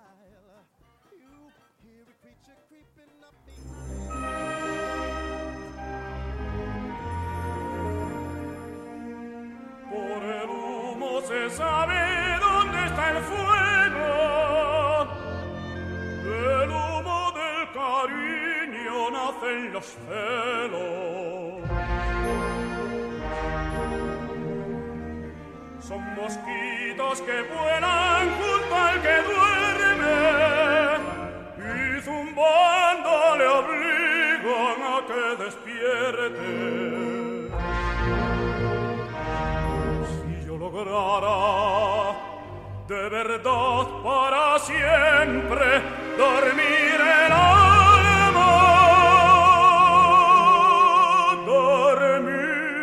Por el humo se sabe dónde está el fuego, del humo del cariño nacen los celos. Son mosquitos que vuelan junto al que duerme y zumbando le obligan a que despierte. Si yo lograra de verdad para siempre dormir el alma, dormir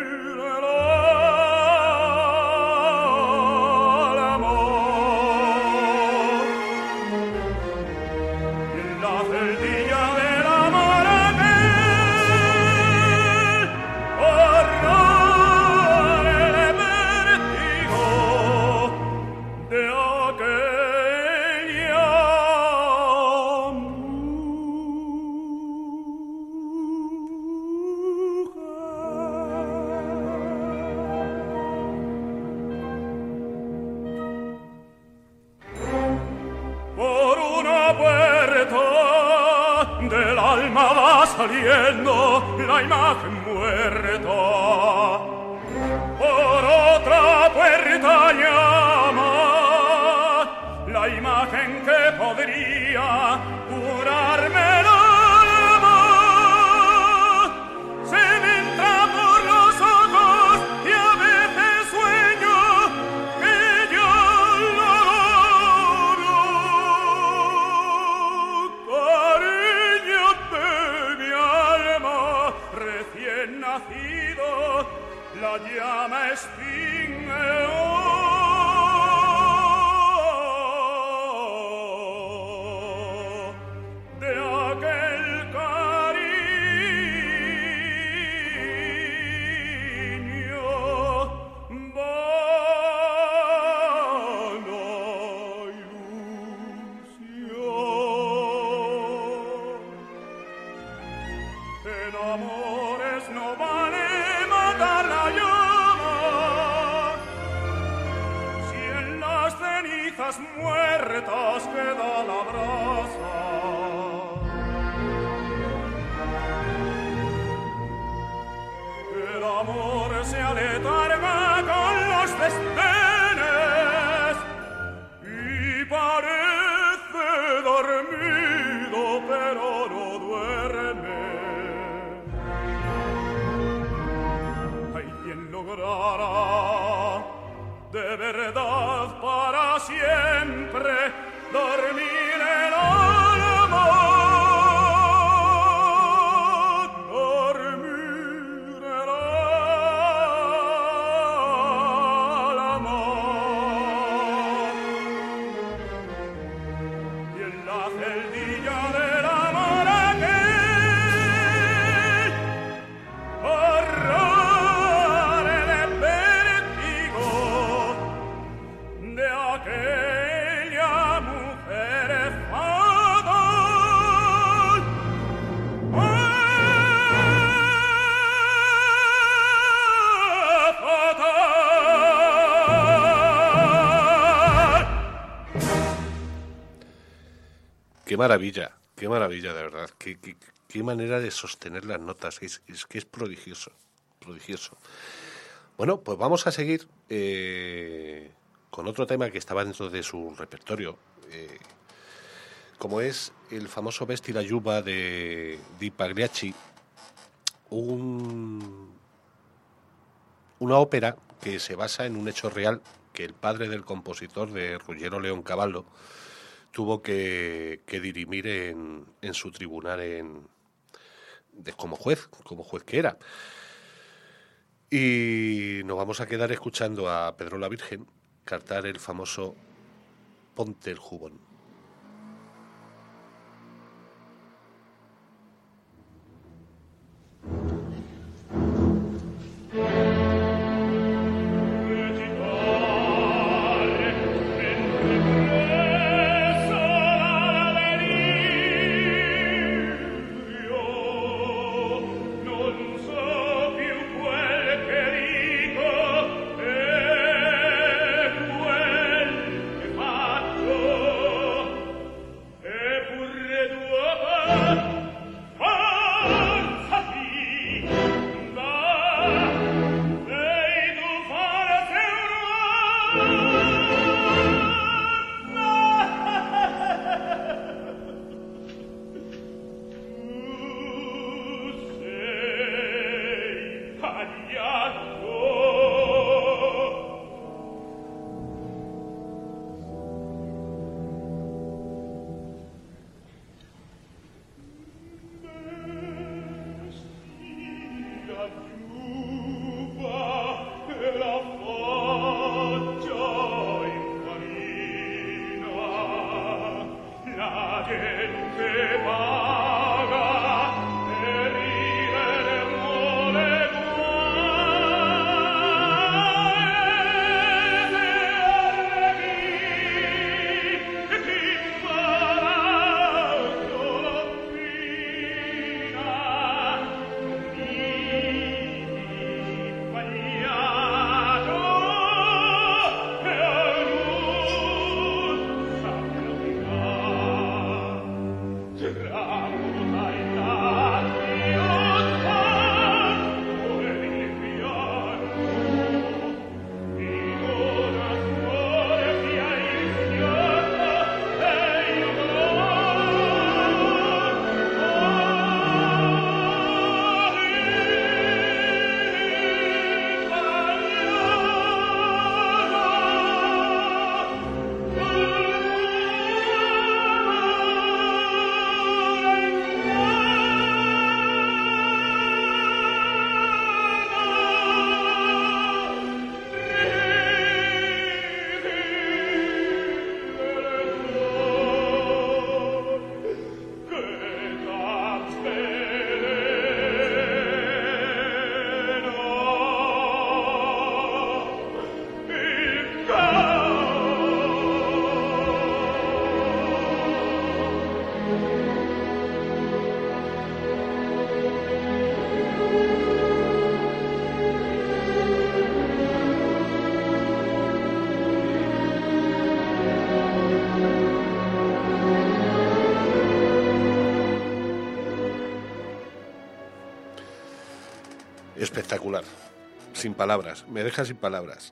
saliendo la imagen muerta, por otra puerta llama la imagen que podría curarme el alma. Se me entra por los ojos y a veces sueño que yo lo logro. Cariño de mi alma recién nacido, la llama extingue oh, de aquel cariño vana ilusión. En amores no vale matar la llama, si en las cenizas muertas queda la brasa. El amor se aletarga con los desdenes y parece dormido, pero no duerme. Hay quien logrará de verdad para siempre dormir el alma, dormir el alma. Y qué maravilla, qué maravilla, de verdad. Qué, qué, qué manera de sostener las notas. Es, es que es prodigioso, prodigioso. Bueno, pues vamos a seguir eh, con otro tema que estaba dentro de su repertorio, eh, como es el famoso Vesti la Giuba de Di Pagliacci, un, una ópera que se basa en un hecho real que el padre del compositor, de Ruggiero Leoncavallo, tuvo que, que dirimir en, en su tribunal en, de, como juez, como juez que era. Y nos vamos a quedar escuchando a Pedro la Virgen cantar el famoso Ponte el jubón. Espectacular, sin palabras, me deja sin palabras.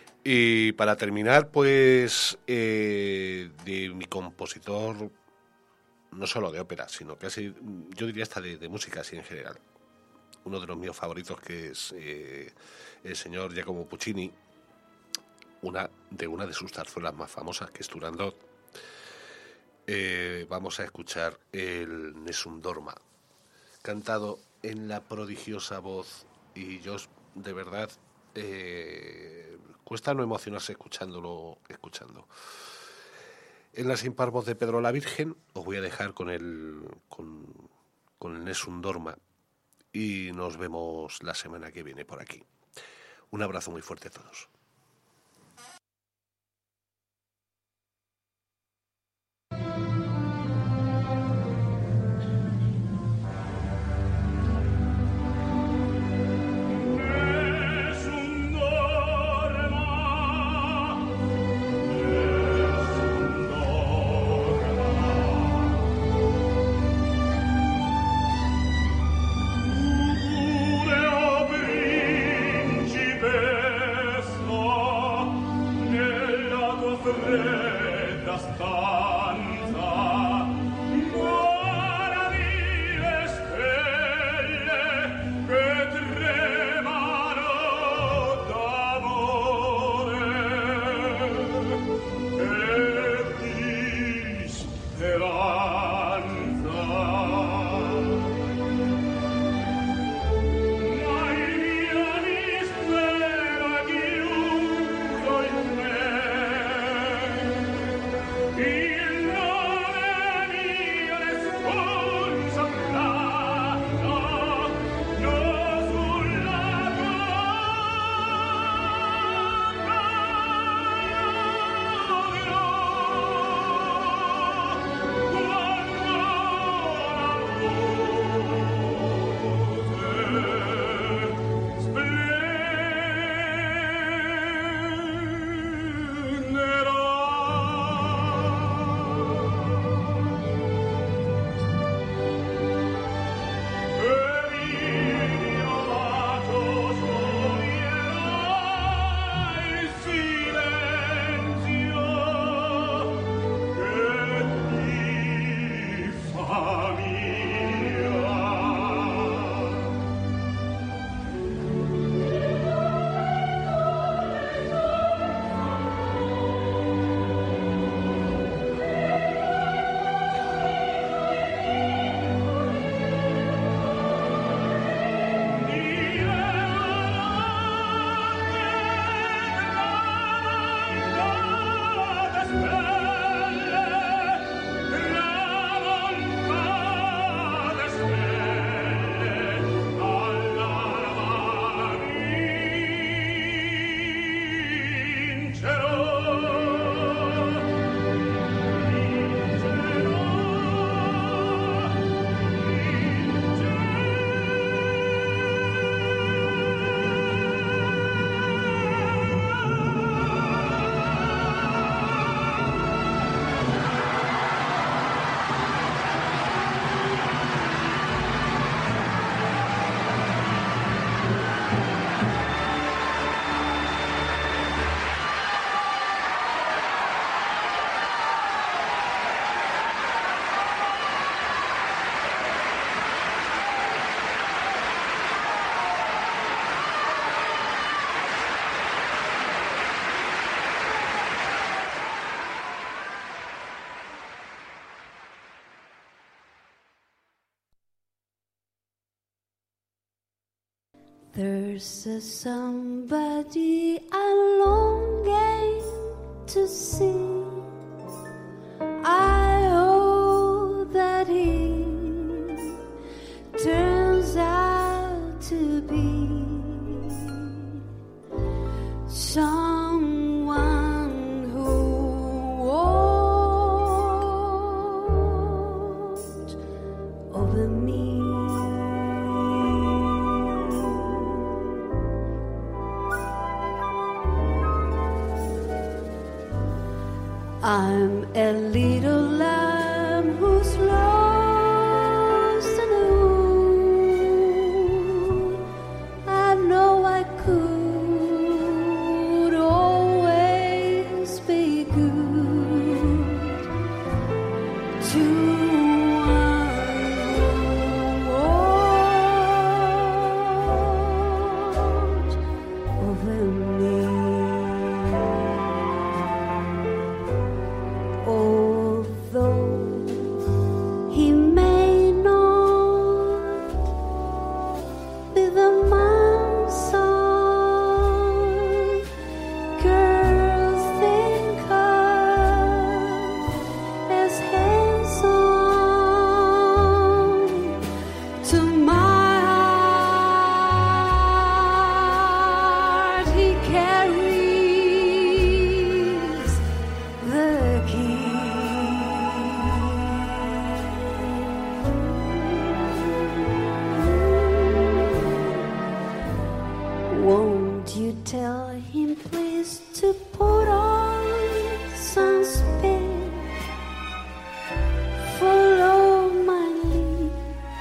Y para terminar, pues, eh, de mi compositor, no solo de ópera, sino casi, yo diría hasta de, de música así en general. Uno de los míos favoritos, que es eh, el señor Giacomo Puccini, una de una de sus zarzuelas más famosas, que es Turandot. Eh, vamos a escuchar el Nessun Dorma, cantado en la prodigiosa voz, y yo de verdad eh, cuesta no emocionarse escuchándolo, escuchando. En la sin par voz de Pedro la Virgen os voy a dejar con el con, con el Nessun Dorma, y nos vemos la semana que viene por aquí. Un abrazo muy fuerte a todos. fredda stanza, buona di le stelle che tremano d'amore e di speranza. Ma il mio mistero è chiuso in me, il nome mio nessun saprà, no, no, sulla There's a somebody I'm longing to see. I hope that he turns out to be someone who watched over me. I'm a little lamb who's lost in the wood. I know I could always be good to one who watched over me. Although he may not be the man's son, girls think her as handsome. To my heart he carries the key. Won't you tell him please to put on some spare? Follow my lead.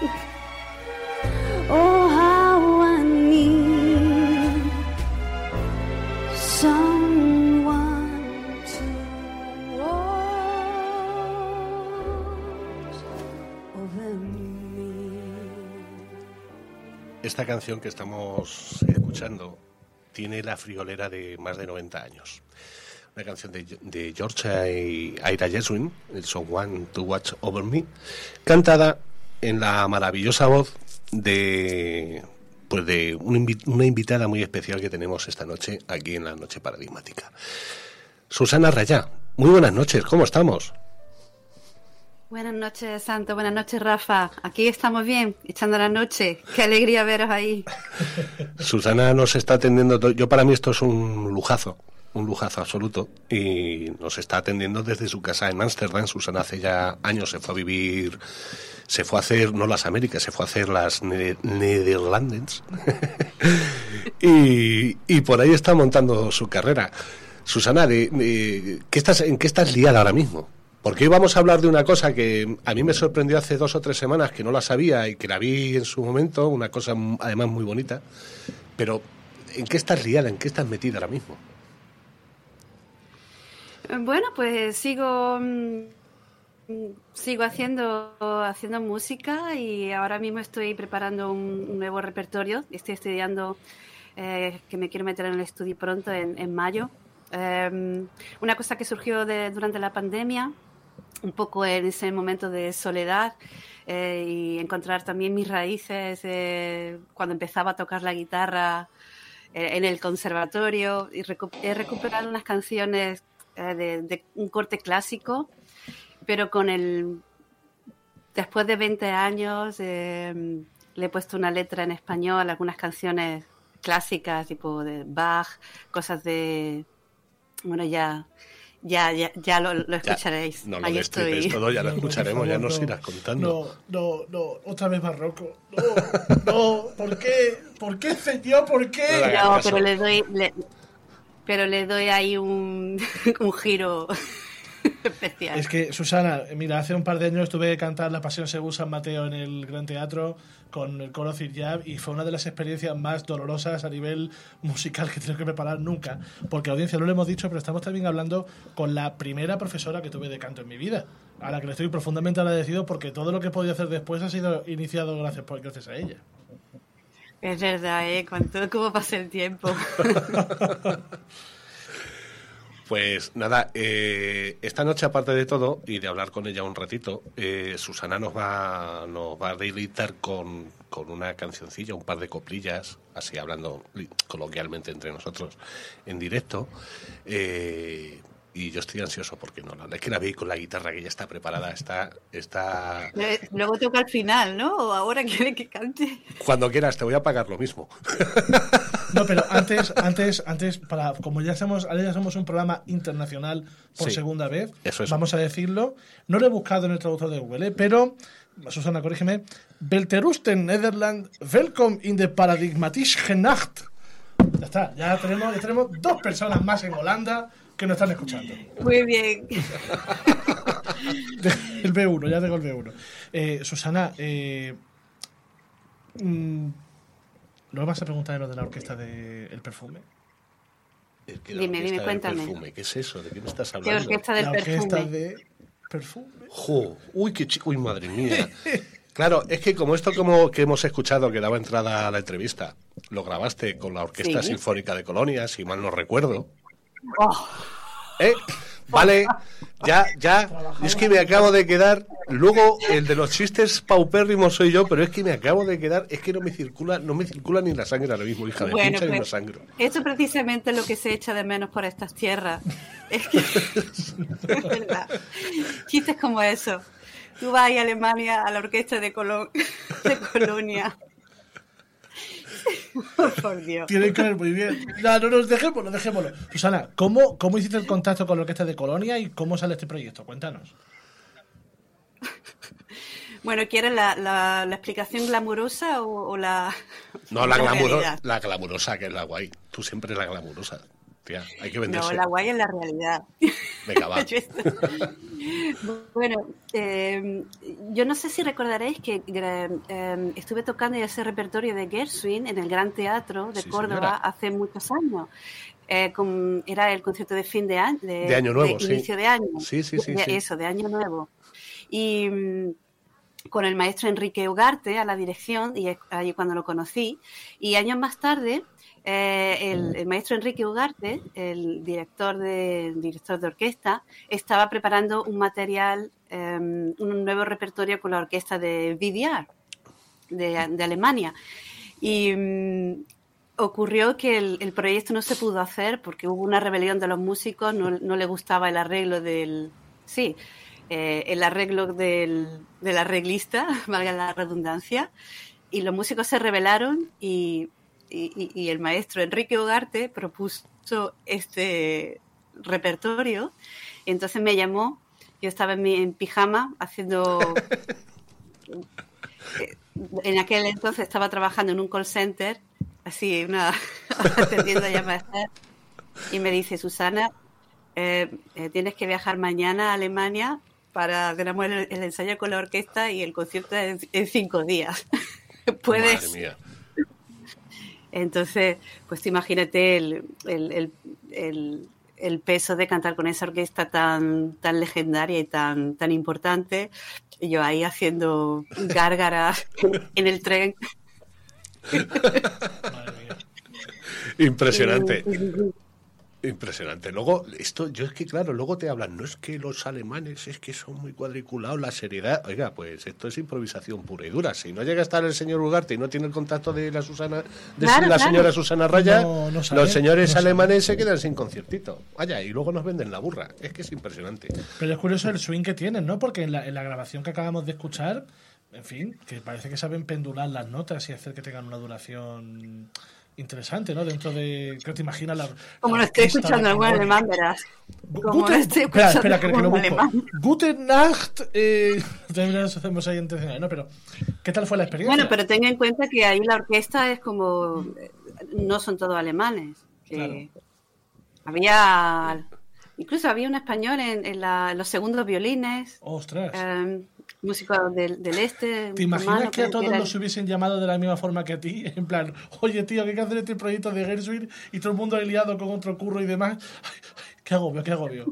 Oh, how I need someone to esta canción que estamos escuchando tiene la friolera de más de noventa años. Una canción de, de Georgia y Ira Jeswin, el Someone to Watch Over Me, cantada en la maravillosa voz de, pues de una, invi- una invitada muy especial que tenemos esta noche aquí en la Noche Paradigmática. Susana Rayá, muy buenas noches, ¿cómo estamos? Buenas noches, Santo. Buenas noches, Rafa. Aquí estamos bien, echando la noche. Qué alegría veros ahí. Susana nos está atendiendo. to- Yo para mí esto es un lujazo, un lujazo absoluto. Y nos está atendiendo desde su casa en Ámsterdam. Susana hace ya años se fue a vivir, se fue a hacer, no las Américas, se fue a hacer las ne- Nederlandes. y, y por ahí está montando su carrera. Susana, de, de- ¿qué estás, ¿en qué estás liada ahora mismo? Porque hoy vamos a hablar de una cosa que a mí me sorprendió hace dos o tres semanas, que no la sabía y que la vi en su momento, una cosa m- además muy bonita. Pero, ¿en qué estás liada? ¿En qué estás metida ahora mismo? Bueno, pues sigo mm, sigo haciendo haciendo música y ahora mismo estoy preparando un, un nuevo repertorio. Estoy estudiando, eh, que me quiero meter en el estudio pronto, en, en mayo. Eh, una cosa que surgió de, durante la pandemia, un poco en ese momento de soledad, eh, y encontrar también mis raíces, eh, cuando empezaba a tocar la guitarra eh, en el conservatorio, y recu- he recuperado unas canciones eh, de, de un corte clásico, pero con el después de veinte años eh, le he puesto una letra en español, algunas canciones clásicas tipo de Bach, cosas de, bueno, ya ya ya, ya lo, lo escucharéis. No lo Ahí destripes estoy. todo, ya lo No, no, por escucharemos, favor, ya nos no. irás contando. No, no, no, otra vez barroco. No, no, ¿por qué? ¿Por qué, señor? ¿Por No le qué? hagas No, caso. pero le doy le- pero le doy ahí un, un giro especial. Es que, Susana, mira, hace un par de años estuve a cantar La Pasión según San Mateo en el Gran Teatro con el coro Ciryab y fue una de las experiencias más dolorosas a nivel musical que he tenido que preparar nunca. Porque, audiencia, no lo hemos dicho, pero estamos también hablando con la primera profesora que tuve de canto en mi vida, a la que le estoy profundamente agradecido porque todo lo que he podido hacer después ha sido iniciado gracias, por- gracias a ella. Es verdad, ¿eh? Cuánto, cómo pasa el tiempo. Pues nada, eh, esta noche, aparte de todo, y de hablar con ella un ratito, eh, Susana nos va, nos va a deleitar con, con una cancioncilla, un par de coplillas, así hablando li- coloquialmente entre nosotros, en directo. Eh, y yo estoy ansioso porque no, la es que la vi con la guitarra que ya está preparada, está, está... Luego toca al final, ¿no? ¿O ahora quiere que cante? Cuando quieras, te voy a pagar lo mismo. No, pero antes, antes, antes, para, como ya somos, ahora ya somos un programa internacional por Sí, segunda vez, eso es. vamos a decirlo. No lo he buscado en el traductor de Google, ¿eh? Pero, Susana, corrígeme. Belterusten Nederland, welcome in the paradigmatische Nacht. Ya está, ya tenemos, ya tenemos dos personas más en Holanda que nos están escuchando. Muy bien. El B uno, ya tengo el B uno. Eh, Susana, eh, mm, ¿no vas a preguntar de lo de la orquesta de El Perfume? Es que la Dime, dime, orquesta del cuéntame. Perfume, ¿qué es eso? ¿De qué me estás ¿Qué hablando? orquesta del La orquesta perfume? de Perfume. Jo, uy, qué chico, uy, madre mía. Claro, es que como esto como que hemos escuchado que daba entrada a la entrevista, lo grabaste con la Orquesta Sí. Sinfónica de Colonia, si mal no recuerdo. Oh, ¿Eh? Vale, ya, ya. Es que me acabo de quedar. Luego, el de los chistes paupérrimos soy yo, pero es que me acabo de quedar. Es que no me circula, no me circula ni la sangre ahora mismo, hija de bueno, pincha, ni la pues sangre. esto precisamente es lo que se echa de menos por estas tierras. Es que, es verdad. Chistes como eso. Tú vas a Alemania a la orquesta de, Colo- de Colonia. Por Dios. Tienen que ver muy bien. No, no, no, dejémoslo, dejémoslo. Susana, ¿cómo, ¿cómo hiciste el contacto con la orquesta de Colonia y cómo sale este proyecto? Cuéntanos. Bueno, ¿quieres la, la, la explicación glamurosa o, o la No, la, glamuro- realidad? la glamurosa, que es la guay. Tú siempre la glamurosa. Tía, hay que No, venderse. la guay es la realidad. Venga, va. Yo estoy- bueno, eh, yo no sé si recordaréis que eh, estuve tocando ese repertorio de Gershwin en el Gran Teatro de Sí, Córdoba señora. hace muchos años. Eh, con- era el concierto de fin de año, de, De Año Nuevo, de sí. inicio de año. Sí, sí, sí, De- sí. Eso, de Año Nuevo. Y, mm, con el maestro Enrique Ugarte a la dirección, y es allí cuando lo conocí. Y años más tarde, eh, el, el maestro Enrique Ugarte, el director de, director de orquesta, estaba preparando un material, eh, un nuevo repertorio con la orquesta de V D R, de, de Alemania. Y um, ocurrió que el, el proyecto no se pudo hacer porque hubo una rebelión de los músicos, no, no le gustaba el arreglo del... Sí, eh, el arreglo del, del arreglista, valga la redundancia, y los músicos se rebelaron y, y, y el maestro Enrique Ugarte propuso este repertorio, y entonces me llamó, yo estaba en, mi, en pijama haciendo... En aquel entonces estaba trabajando en un call center, así, una atendiendo llamadas, y me dice, Susana, eh, eh, tienes que viajar mañana a Alemania para tenemos el, el ensayo con la orquesta y el concierto en, en cinco días. ¿Puedes? Madre mía. Entonces, pues imagínate el, el, el, el, el peso de cantar con esa orquesta tan, tan legendaria y tan, tan importante. Y yo ahí haciendo gárgaras en el tren. Impresionante. Impresionante. Luego, esto, yo es que, claro, luego te hablan, no es que los alemanes es que son muy cuadriculados, la seriedad. Oiga, pues esto es improvisación pura y dura. Si no llega a estar el señor Ugarte y no tiene el contacto de la Susana, de claro, la claro. señora Susana Raya, No, no sabe, los señores no alemanes se quedan sin conciertito. Vaya, y luego nos venden la burra. Es que es impresionante. Pero es curioso el swing que tienen, ¿no? Porque en la, en la grabación que acabamos de escuchar, en fin, que parece que saben pendular las notas y hacer que tengan una duración interesante, ¿no? Dentro de... ¿Qué te imaginas? La, Como la lo estoy orquesta escuchando de algún Cambodja. alemán, verás. Como Guten- lo estoy espera, escuchando espera, que, que lo algún busco. alemán. Guten Nacht. Eh, también nos hacemos ahí intencional, ¿no? Pero, ¿qué tal fue la experiencia? Bueno, pero ten en cuenta que ahí la orquesta es como... No son todos alemanes. Que Claro. Había... Incluso había un español en, en, la, en los segundos violines, ¡Ostras! eh, músico del, del este. ¿Te imaginas rumano, que a creo todos era. los hubiesen llamado de la misma forma que a ti? En plan, oye, tío, que hay que hacer este proyecto de Gershwin y todo el mundo ahí liado con otro curro y demás. Ay, ay, qué agobio, qué agobio.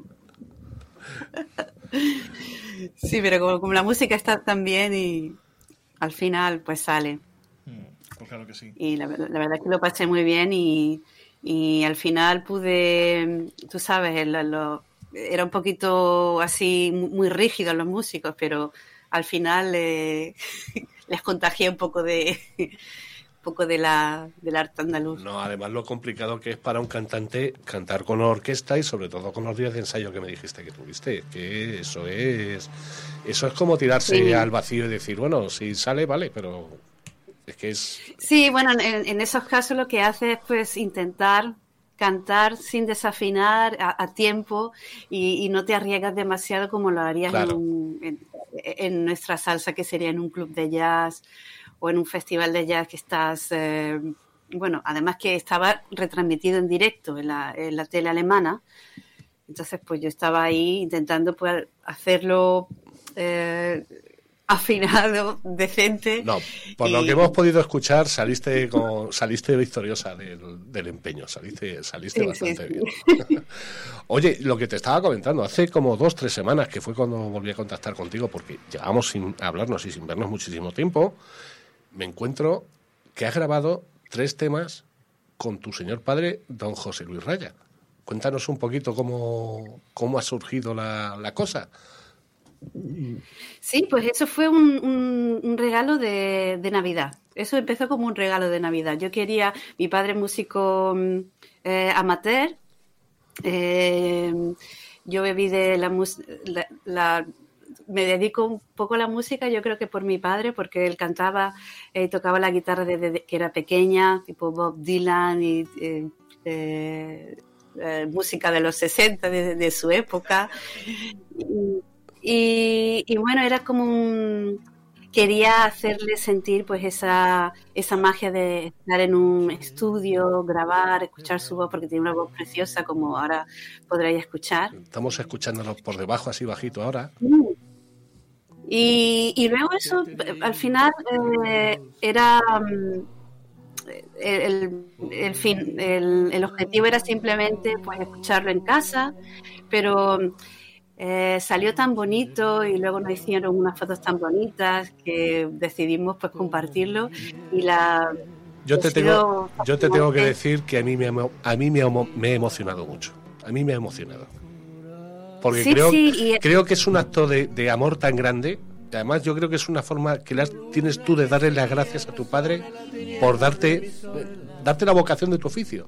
Sí, pero como, como la música está tan bien y al final pues sale. Mm, pues claro que sí. Y la, la verdad es que lo pasé muy bien y, y al final pude, tú sabes, lo, lo, era un poquito así muy rígidos los músicos, pero al final eh, les contagié un poco de un poco de la del arte andaluz. No, además lo complicado que es para un cantante cantar con orquesta y sobre todo con los días de ensayo que me dijiste que tuviste, que eso es eso es como tirarse Sí. al vacío y decir, bueno, si sale, vale, pero es que es... Sí, bueno, en, en esos casos lo que hace es pues intentar cantar sin desafinar a, a tiempo y, y no te arriesgas demasiado como lo harías Claro. en, un- en, en nuestra salsa, que sería en un club de jazz o en un festival de jazz que estás... eh, bueno, además que estaba retransmitido en directo en la, en la tele alemana, entonces pues yo estaba ahí intentando pues, hacerlo eh, afinado, decente. No, por lo Y- que hemos podido escuchar, saliste con, saliste victoriosa del, del empeño, saliste, saliste Sí, bastante sí, bien. Oye, lo que te estaba comentando, hace como dos, tres semanas que fue cuando volví a contactar contigo, porque llevamos sin hablarnos y sin vernos muchísimo tiempo, me encuentro que has grabado tres temas con tu señor padre, don José Luis Raya. Cuéntanos un poquito cómo, cómo ha surgido la, la cosa. Sí, pues eso fue un, un- un regalo de, de Navidad. Eso empezó como un regalo de Navidad. Yo quería, mi padre es músico mm, eh, amateur, eh, yo bebí de la música, la, la- me dedico un poco a la música, yo creo que por mi padre, porque él cantaba y eh, tocaba la guitarra desde que era pequeña, tipo Bob Dylan y eh, eh, eh, música de los sesenta, de, de su época. Y, y, y bueno, era como un... Quería hacerle sentir pues esa, esa magia de estar en un estudio, grabar, escuchar su voz, porque tiene una voz preciosa, como ahora podréis escuchar. Estamos escuchándolo por debajo, así bajito ahora. Y, y luego eso, al final, eh, era... mm, El, el fin, el, el objetivo era simplemente pues escucharlo en casa, pero Eh, salió tan bonito y luego nos hicieron unas fotos tan bonitas que decidimos pues compartirlo y la Yo te ha tengo, sido yo te tengo que fascinante. decir que a mí me, ha emo- a mí me ha, emo- me ha emocionado mucho. A mí me ha emocionado. Porque Sí, creo, sí, y- creo que es un acto de, de amor tan grande. Y además yo creo que es una forma que las, tienes tú de darle las gracias a tu padre por darte, darte la vocación de tu oficio.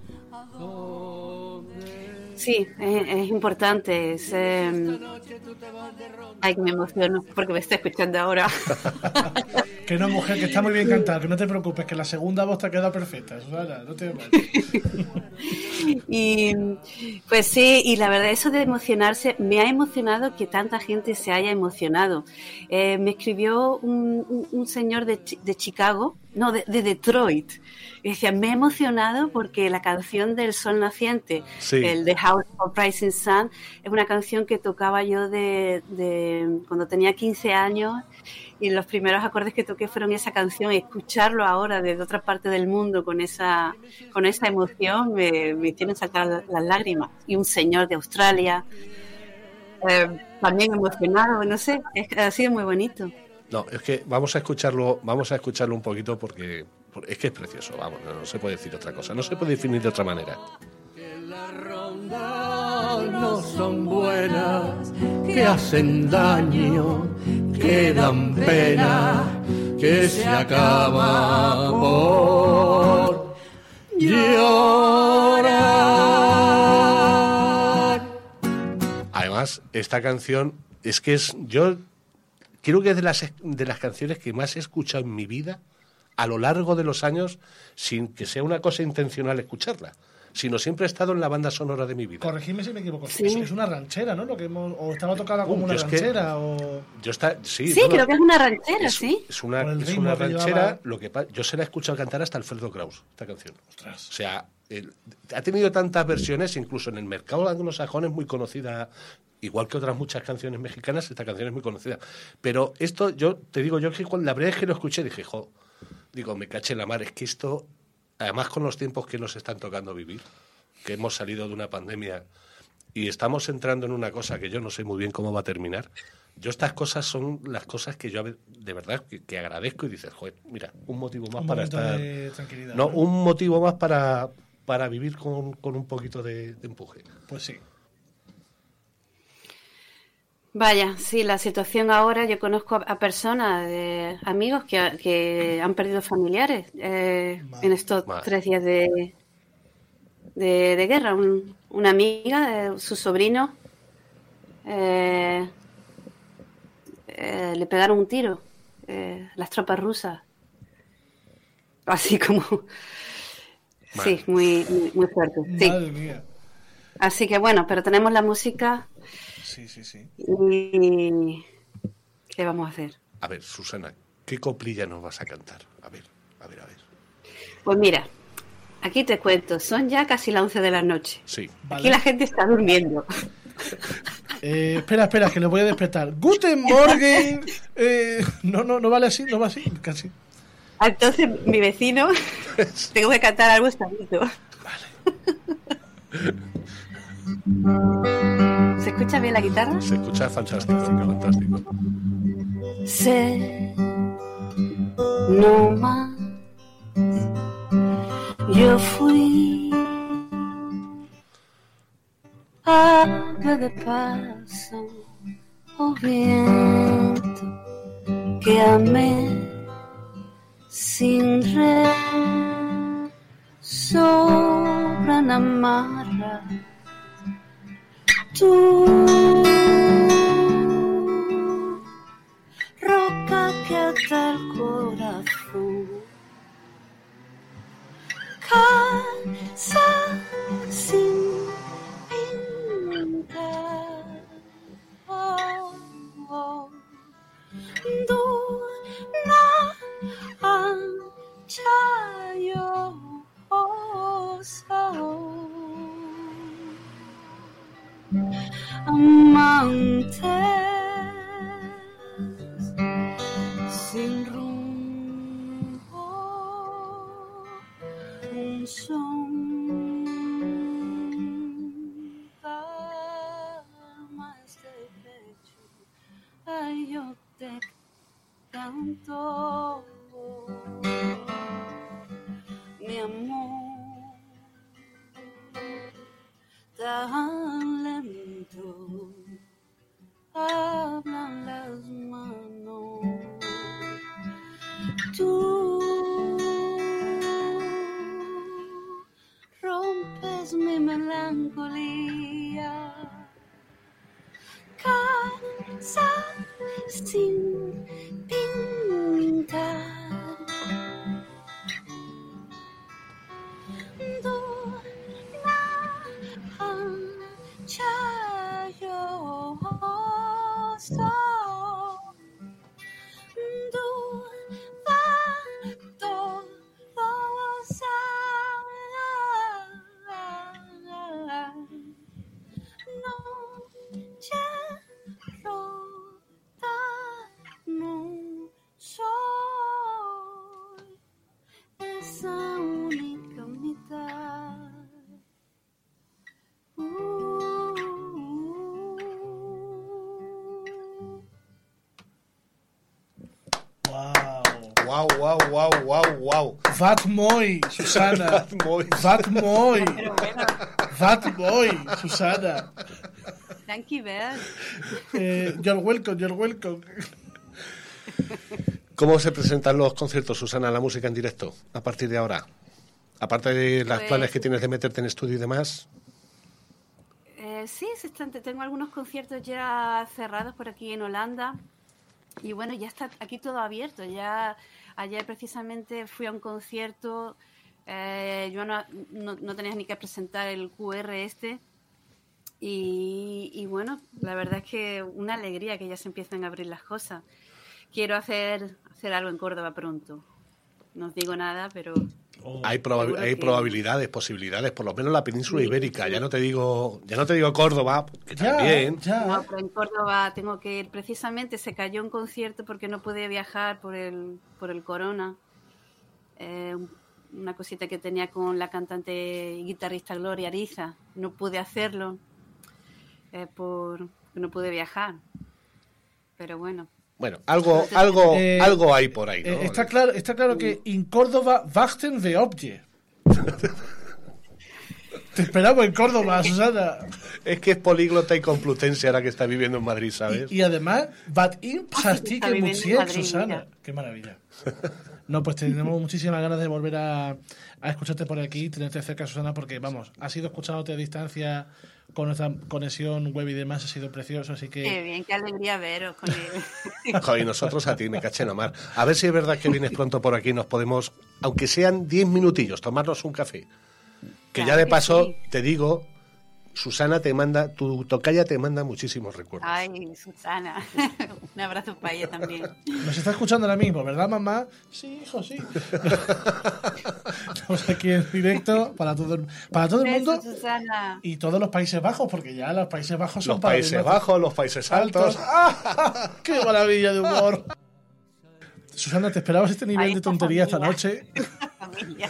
Sí, es, es importante. Es, eh... Ay, que me emociono porque me está escuchando ahora. Que no, mujer, que está muy bien cantar, que no te preocupes, que la segunda voz te ha quedado perfecta. Susana, no te Y pues sí, y la verdad, eso de emocionarse, me ha emocionado que tanta gente se haya emocionado. Eh, me escribió un, un, un señor de, Chi- de Chicago, no, de, de Detroit, y decía, me he emocionado porque la canción del Sol Naciente, Sí. el de House of Rising Sun, es una canción que tocaba yo de, de cuando tenía quince años. Y los primeros acordes que toqué fueron esa canción, y escucharlo ahora desde otra parte del mundo con esa, con esa emoción me, me hicieron sacar las lágrimas. Y un señor de Australia, eh, también emocionado, no sé, es, ha sido muy bonito. No, es que vamos a escucharlo, vamos a escucharlo un poquito porque, porque es que es precioso, vamos, no, no se puede decir otra cosa, no se puede definir de otra manera. No son buenas, que hacen daño, que dan pena, que se acaba por llorar. Además, esta canción es que es, yo creo que es de las, de las canciones que más he escuchado en mi vida a lo largo de los años, sin que sea una cosa intencional escucharla, sino siempre ha estado en la banda sonora de mi vida. Corregidme si me equivoco. Sí. Es, es una ranchera, ¿no? Lo que hemos, o estaba tocada como Uh, una yo es que- ranchera, o... Yo está, sí, Sí, bueno, creo que es una ranchera, es, sí. es una, Por el es ritmo una que ranchera. llevaba. Lo que pa- yo se la he escuchado cantar hasta Alfredo Kraus, esta canción. Ostras. O sea, el- ha tenido tantas versiones, incluso en el mercado anglosajón es muy conocida, igual que otras muchas canciones mexicanas, esta canción es muy conocida. Pero esto, yo te digo, yo que cuando la primera vez que lo escuché dije, jo, digo, me caché en la mar, es que esto, además con los tiempos que nos están tocando vivir, que hemos salido de una pandemia y estamos entrando en una cosa que yo no sé muy bien cómo va a terminar. Yo estas cosas son las cosas que yo a ve- de verdad que, que agradezco y dices, joder, mira, un motivo más Un para momento estar... de tranquilidad. No, un motivo más para, para vivir con, con un poquito de, de empuje. Pues sí. Vaya, sí, la situación ahora, yo conozco a, a personas, eh, amigos que, que han perdido familiares eh, Madre. en estos Madre. tres días de, de, de guerra. Un- una amiga, eh, su sobrino, eh, eh, le pegaron un tiro, eh, las tropas rusas. Así como... Madre. Sí, muy, muy, muy fuerte. Sí. Madre mía. Así que bueno, pero tenemos la música Sí, sí, sí. y... ¿Qué vamos a hacer? A ver, Susana, ¿qué coplilla nos vas a cantar? A ver, a ver, a ver. Pues mira, aquí te cuento, son ya casi las once de la noche. Sí. Vale. Aquí la gente está durmiendo. Eh, espera, espera, que le voy a despertar. Guten Morgen. Eh, no, no, no vale así, no va así, casi. Entonces, mi vecino, tengo que cantar algo extrañito. ¿Se escucha bien la guitarra? Se escucha fantástico, fantástico. Sé, no más, yo fui agua de paso, o viento que amé sin red, sobran amarras. Tú, roca que ata el corazón, casa sin pintar, oh, oh, duna ancha y osa. Amantes sin rumbo, un son almas de ay, yo te canto, mi amor, tan lento hablan las manos. Tú rompes mi melancolía, casa sin pintar. Duna ancha yo soy. Wow, wow, wow, wow, wow. Vat Moy, Susana. Vat Moy. Vat Moy. Vat Moy, Susana. Thank you, Ben. Eh, you're welcome, you're welcome. ¿Cómo se presentan los conciertos, Susana, la música en directo, a partir de ahora? Aparte de los Pues- planes que tienes de meterte en estudio y demás. Eh, sí, se están- tengo algunos conciertos ya cerrados por aquí en Holanda. Y bueno, ya está aquí todo abierto. Ya ayer precisamente fui a un concierto. Eh, yo no, no, no tenía ni que presentar el Q R este. Y, y bueno, la verdad es que una alegría que ya se empiezan a abrir las cosas. Quiero hacer, hacer algo en Córdoba pronto. No os digo nada, pero... Hay, proba- seguro hay que- probabilidades, posibilidades, por lo menos la península Sí, ibérica. sí. Ya no te digo, ya no te digo Córdoba, que Ya, también. ya. No, pero en Córdoba tengo que ir. Precisamente se cayó un concierto porque no pude viajar por el, por el corona. Eh, una cosita que tenía con la cantante y guitarrista Gloria Ariza. No pude hacerlo eh, por no pude viajar. Pero bueno. Bueno, algo, algo, Eh, algo hay por ahí, ¿no? Eh, está claro, está claro que en Córdoba wachten we op je. Te esperamos en Córdoba, Susana. Es que es políglota y complutense ahora que está viviendo en Madrid, ¿sabes? Y, y además, wat in Está hartstikke viviendo en muziek, Madrid, Susana. mira. Qué maravilla. No, pues tenemos muchísimas ganas de volver a, a escucharte por aquí, tenerte cerca, Susana, porque, vamos, has ido escuchándote a distancia con nuestra conexión web y demás, ha sido precioso, así que... Qué bien, qué alegría veros con él. Joder, y nosotros a ti, me caché nomás. A ver si es verdad que vienes pronto por aquí y nos podemos, aunque sean diez minutillos, tomarnos un café. Que Claro ya de que paso, sí. te digo, Susana te manda, tu tocaya te manda muchísimos recuerdos. Ay, Susana. Un abrazo para ella también. Nos está escuchando ahora mismo, ¿verdad, mamá? Sí, hijo, sí. Estamos aquí en directo para todo el, para todo el Besos, mundo Susana. y todos los Países Bajos, porque ya los Países Bajos son Los para Países los más Bajos, los Países Altos. ¡Ah! ¡Qué maravilla de humor! Susana, ¿te esperabas este nivel Ahí de está tontería esta familia. noche? Familia.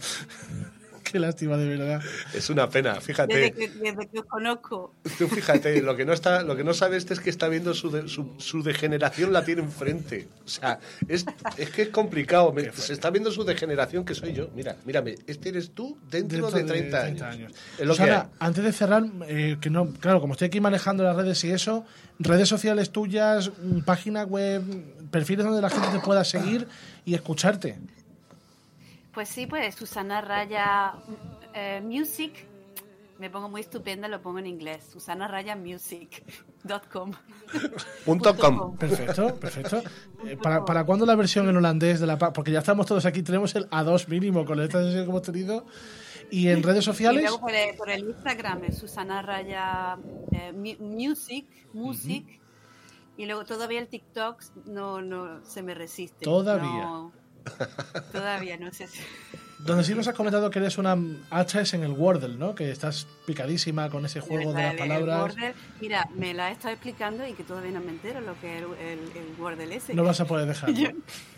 Qué lástima, de verdad. Es una pena, Desde fíjate. que, desde que os conozco. Tú fíjate, lo que no está, lo que no sabes es que está viendo su, de- su, su degeneración, la tiene enfrente. O sea, es, es que es complicado. Me- se está viendo su degeneración, que soy yo. Mira, mírame, este eres tú dentro, de treinta, años. Es lo que Susana, hay. antes de cerrar, eh, que no, claro, como estoy aquí manejando las redes y eso, redes sociales tuyas, mm, página web, perfiles donde la gente te pueda seguir y escucharte. Pues sí, pues Susana Raya eh, Music. Me pongo muy estupenda, lo pongo en inglés. Susana Raya Music punto com. Punto com. Perfecto, perfecto. Eh, ¿para, ¿Para cuándo la versión en holandés de la pa- Porque ya estamos todos aquí, tenemos el A dos mínimo con esta sesión que hemos tenido. Y en redes Y sociales, luego por el, por el Instagram es Susana Raya eh, mu- Music, Music. Y luego todavía el TikTok no, no se me resiste. Todavía. No, todavía no sé si... donde sí nos has comentado que eres una hacha es en el Wordle, ¿no? Que estás picadísima con ese juego de las El- el palabras. Wordle, mira, me la he estado explicando y que todavía no me entero lo que es el, el, el Wordle ese. No vas a poder dejarlo. Yo,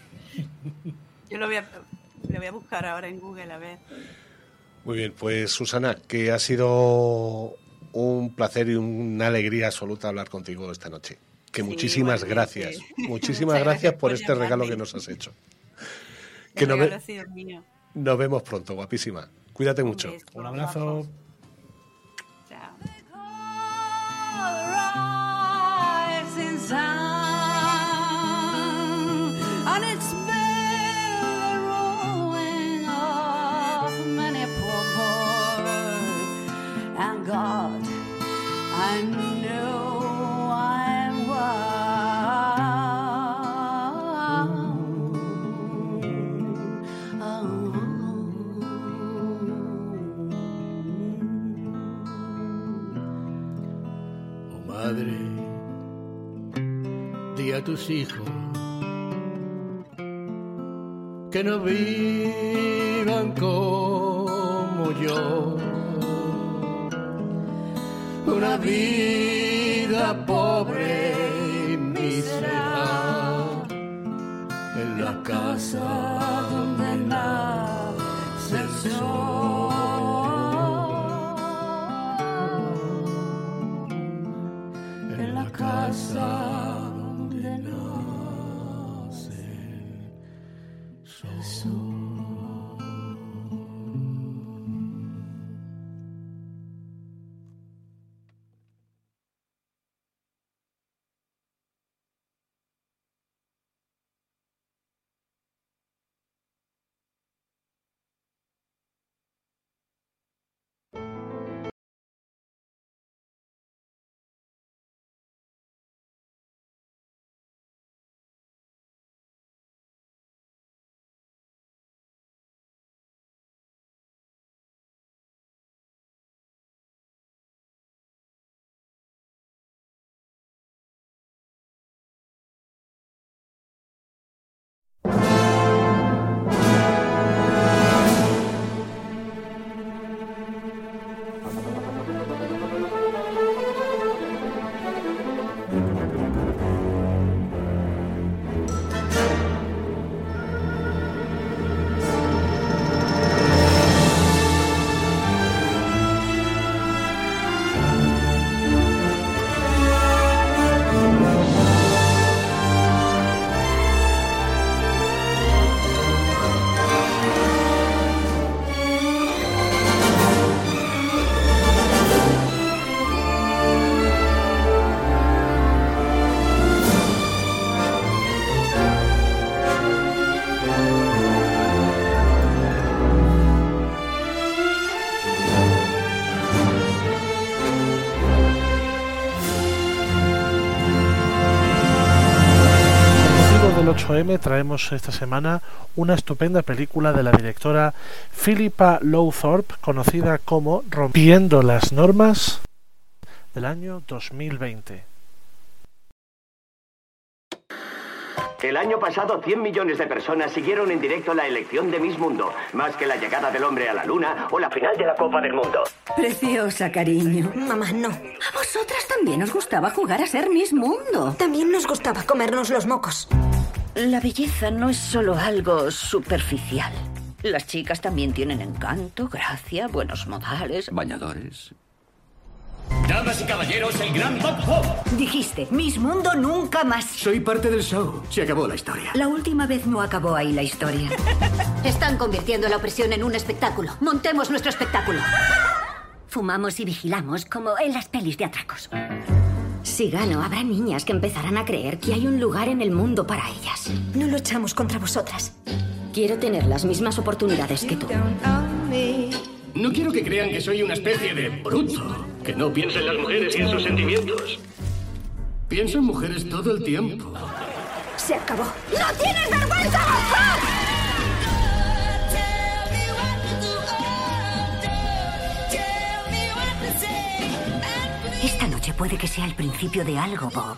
yo lo voy a, lo voy a buscar ahora en Google, a ver. Muy bien, pues Susana, que ha sido un placer y una alegría absoluta hablar contigo esta noche. Que Sí, muchísimas igualmente. gracias. Muchísimas Muchas gracias gracias por por este regalo llamarme. que nos has hecho. El Que nos, regalo ve- ha sido mío. nos vemos pronto, guapísima. Cuídate mucho. beso, Un abrazo. guapos. Chao. rising sun, and it's been the ruin of many poor boys. And God, I know I'm Oh madre, di a tus hijos que no vivan como yo, una vida pobre y mísera en la casa donde nace el sol, en la casa donde nace el sol. Del ocho eme traemos esta semana una estupenda película de la directora Philippa Lowthorpe, conocida como Rompiendo las Normas, del año dos mil veinte. El año pasado cien millones de personas siguieron en directo la elección de Miss Mundo, más que la llegada del hombre a la luna o la final de la Copa del Mundo. Preciosa, cariño. Mamá, no. A vosotras también os gustaba jugar a ser Miss Mundo. También nos gustaba comernos los mocos. La belleza no es solo algo superficial. Las chicas también tienen encanto, gracia, buenos modales. Bañadores. Damas y caballeros, el gran Bob Hope. Dijiste, Miss Mundo nunca más. Soy parte del show. Se acabó la historia. La última vez no acabó ahí la historia. Están convirtiendo la opresión en un espectáculo. Montemos nuestro espectáculo. Fumamos y vigilamos como en las pelis de atracos. Si gano, habrá niñas que empezarán a creer que hay un lugar en el mundo para ellas. No luchamos contra vosotras. Quiero tener las mismas oportunidades que tú. No quiero que crean que soy una especie de bruto, que no piensa en las mujeres y en sus sentimientos. Pienso en mujeres todo el tiempo. Se acabó. ¡No tienes vergüenza, Bob! Esta noche puede que sea el principio de algo, Bob.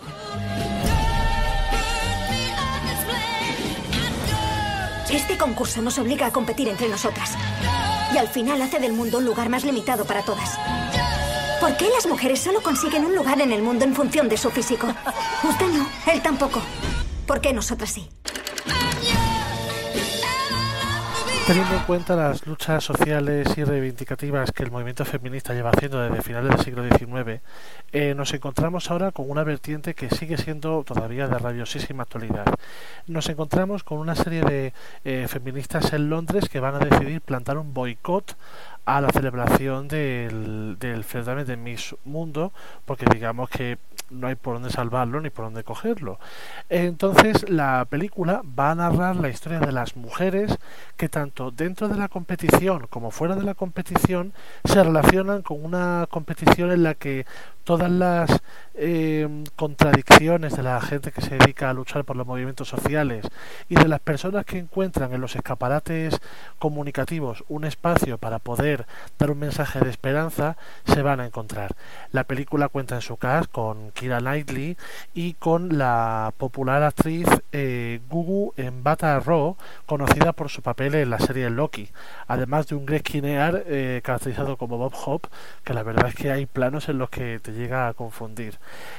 Este concurso nos obliga a competir entre nosotras. Y al final hace del mundo un lugar más limitado para todas. ¿Por qué las mujeres solo consiguen un lugar en el mundo en función de su físico? Usted no, él tampoco. ¿Por qué nosotras sí? Teniendo en cuenta las luchas sociales y reivindicativas que el movimiento feminista lleva haciendo desde finales del siglo diecinueve, eh, nos encontramos ahora con una vertiente que sigue siendo todavía de rabiosísima actualidad. Nos encontramos con una serie de eh, feministas en Londres que van a decidir plantar un boicot a la celebración del, del certamen de Miss Mundo, porque digamos que no hay por dónde salvarlo ni por dónde cogerlo. Entonces la película va a narrar la historia de las mujeres que tanto dentro de la competición como fuera de la competición se relacionan con una competición en la que todas las eh, contradicciones de la gente que se dedica a luchar por los movimientos sociales y de las personas que encuentran en los escaparates comunicativos un espacio para poder dar un mensaje de esperanza se van a encontrar. La película cuenta en su cast con Keira Knightley y con la popular actriz eh, Gugu Mbatha Raw, conocida por su papel en la serie Loki, además de un Greg Kinnear eh, caracterizado como Bob Hope, que la verdad es que hay planos en los que te llega a confundir.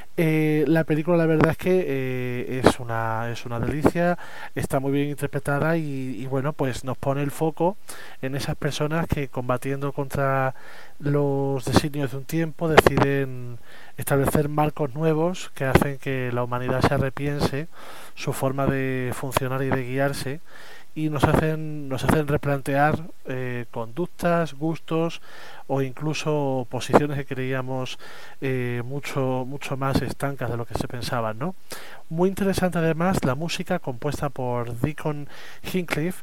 Eh, la película la verdad es que eh, es una es una delicia, está muy bien interpretada y, y bueno, pues nos pone el foco en esas personas que, combatiendo contra los designios de un tiempo, deciden establecer marcos nuevos que hacen que la humanidad se repiense su forma de funcionar y de guiarse, y nos hacen nos hacen replantear eh, conductas, gustos o incluso posiciones que creíamos eh, mucho mucho más estancas de lo que se pensaban, ¿no? Muy interesante además la música compuesta por Deacon Hinckliffe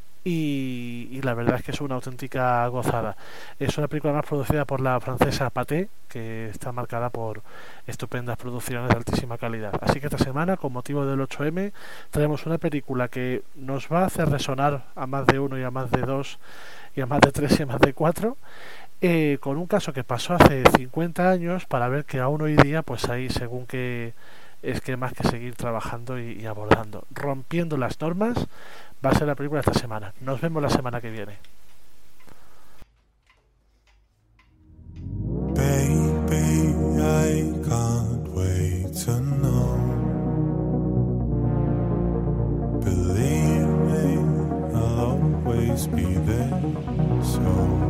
y, y la verdad es que es una auténtica gozada. Es una película más producida por la francesa Pathé, que está marcada por estupendas producciones de altísima calidad. Así que esta semana, con motivo del ocho eme, traemos una película que nos va a hacer resonar a más de uno y a más de dos y a más de tres y a más de cuatro, eh, con un caso que pasó hace cincuenta años, para ver que aún hoy día pues hay según qué esquemas que seguir trabajando y, y abordando. Rompiendo las normas va a ser la película esta semana. Nos vemos la semana que viene. Baby, I can't wait to know. Believe me, I'll always be there. So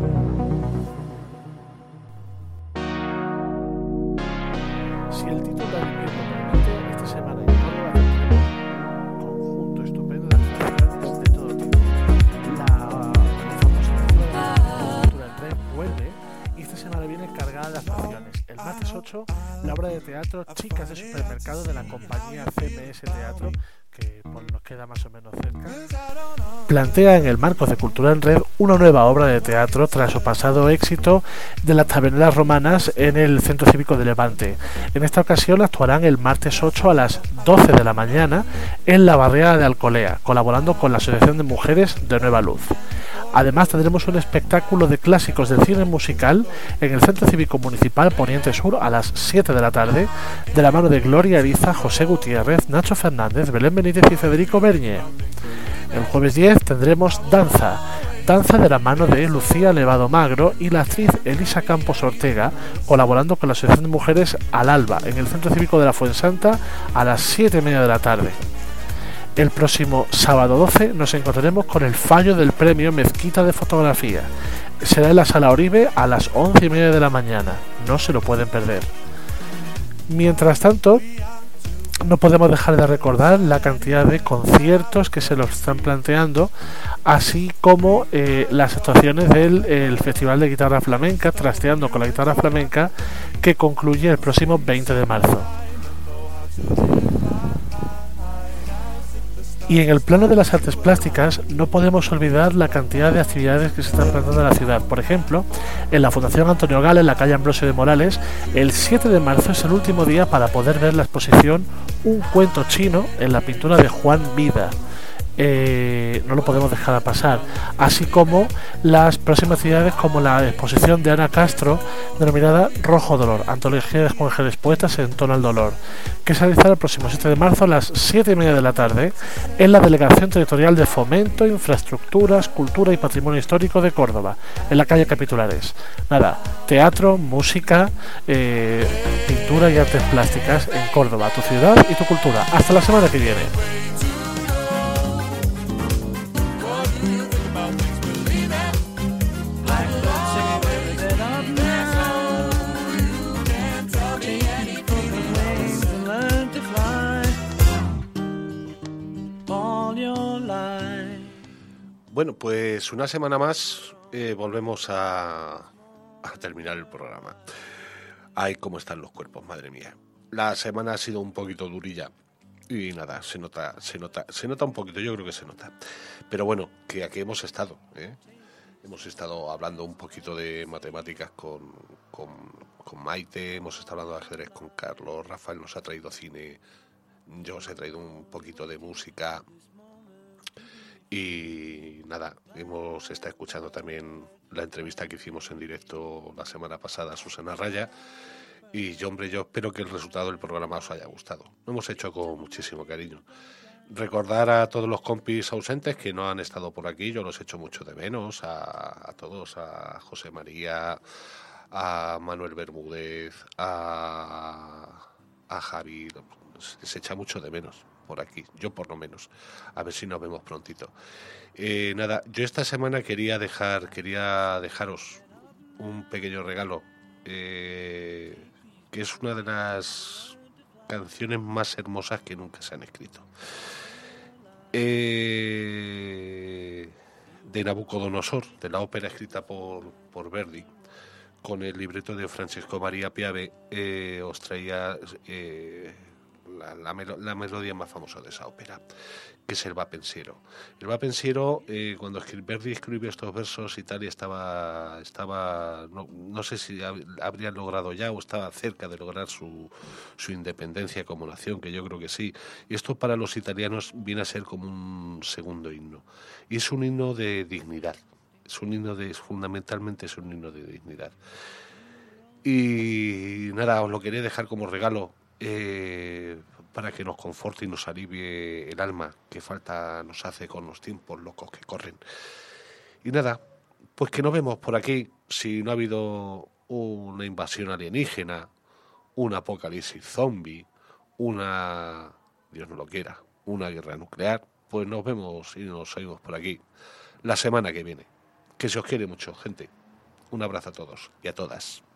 si el título de anime lo permite, esta semana en Córdoba tendremos un conjunto estupendo de actividades de todo tipo. La famosa Cultura del Rey vuelve y esta semana viene cargada de actuaciones. El martes ocho, la obra de teatro Chicas de Supermercado de la compañía C M S Teatro, que pues, nos queda más o menos cerca, plantea en el marco de Cultura en Red una nueva obra de teatro tras su pasado éxito de las taberneras romanas en el Centro Cívico de Levante. En esta ocasión actuarán el martes ocho a las doce de la mañana en la barriada de Alcolea, colaborando con la Asociación de Mujeres de Nueva Luz. Además tendremos un espectáculo de clásicos del cine musical en el Centro Cívico Municipal Poniente Sur a las siete de la tarde, de la mano de Gloria Ariza, José Gutiérrez, Nacho Fernández, Belén Benítez y Federico Berñe. El jueves diez tendremos danza, danza de la mano de Lucía Levado Magro y la actriz Elisa Campos Ortega, colaborando con la Asociación de Mujeres Al Alba en el Centro Cívico de la Fuensanta a las siete y media de la tarde. El próximo sábado doce nos encontraremos con el fallo del premio Mezquita de Fotografía. Será en la Sala Oribe a las once y media de la mañana. No se lo pueden perder. Mientras tanto, no podemos dejar de recordar la cantidad de conciertos que se los están planteando, así como eh, las actuaciones del el Festival de Guitarra Flamenca, Trasteando con la Guitarra Flamenca, que concluye el próximo veinte de marzo. Y en el plano de las artes plásticas no podemos olvidar la cantidad de actividades que se están planteando en la ciudad. Por ejemplo, en la Fundación Antonio Gala, en la calle Ambrosio de Morales, el siete de marzo es el último día para poder ver la exposición Un cuento chino en la pintura de Juan Vida. Eh, no lo podemos dejar pasar, así como las próximas actividades como la exposición de Ana Castro denominada Rojo Dolor, antología de mujeres poetas en tono al dolor, que se realizará el próximo siete de marzo a las siete y media de la tarde en la Delegación Territorial de Fomento, Infraestructuras, Cultura y Patrimonio Histórico de Córdoba, en la calle Capitulares. Nada, teatro, música, eh, pintura y artes plásticas en Córdoba, tu ciudad y tu cultura. Hasta la semana que viene. Bueno, pues una semana más eh, volvemos a, a terminar el programa. Ay, cómo están los cuerpos, madre mía. La semana ha sido un poquito durilla y nada, se nota, se nota, se nota un poquito, yo creo que se nota. Pero bueno, que aquí hemos estado, ¿eh? Hemos estado hablando un poquito de matemáticas con, con, con Maite, hemos estado hablando de ajedrez con Carlos, Rafael nos ha traído cine, yo os he traído un poquito de música y nada, hemos estado escuchando también la entrevista que hicimos en directo la semana pasada a Susana Raya. Y yo, hombre, yo espero que el resultado del programa os haya gustado. Lo hemos hecho con muchísimo cariño. Recordar a todos los compis ausentes que no han estado por aquí, yo los echo mucho de menos, a, a todos, a José María, a Manuel Bermúdez, a, a Javi, se echa mucho de menos por aquí, yo por lo menos. A ver si nos vemos prontito. Eh, nada, yo esta semana quería dejar, quería dejaros un pequeño regalo. Eh, que es una de las canciones más hermosas que nunca se han escrito. Eh, de Nabucodonosor, de la ópera escrita por, por Verdi, con el libreto de Francesco Maria Piave, eh, os traía eh, la, la, melo, la melodía más famosa de esa ópera, que es el Va Pensiero. El Va Pensiero, eh, cuando Verdi escribió estos versos, Italia estaba, estaba no, no sé si habría logrado ya o estaba cerca de lograr su, su independencia como nación, que yo creo que sí. Y esto para los italianos viene a ser como un segundo himno. Y es un himno de dignidad. Es un himno de, fundamentalmente es un himno de dignidad. Y nada, os lo quería dejar como regalo. Eh, para que nos conforte y nos alivie el alma que falta nos hace con los tiempos locos que corren. Y nada, pues que nos vemos por aquí si no ha habido una invasión alienígena, un apocalipsis zombie, una, Dios no lo quiera, una guerra nuclear, pues nos vemos y nos oímos por aquí la semana que viene. Que se os quiere mucho, gente. Un abrazo a todos y a todas.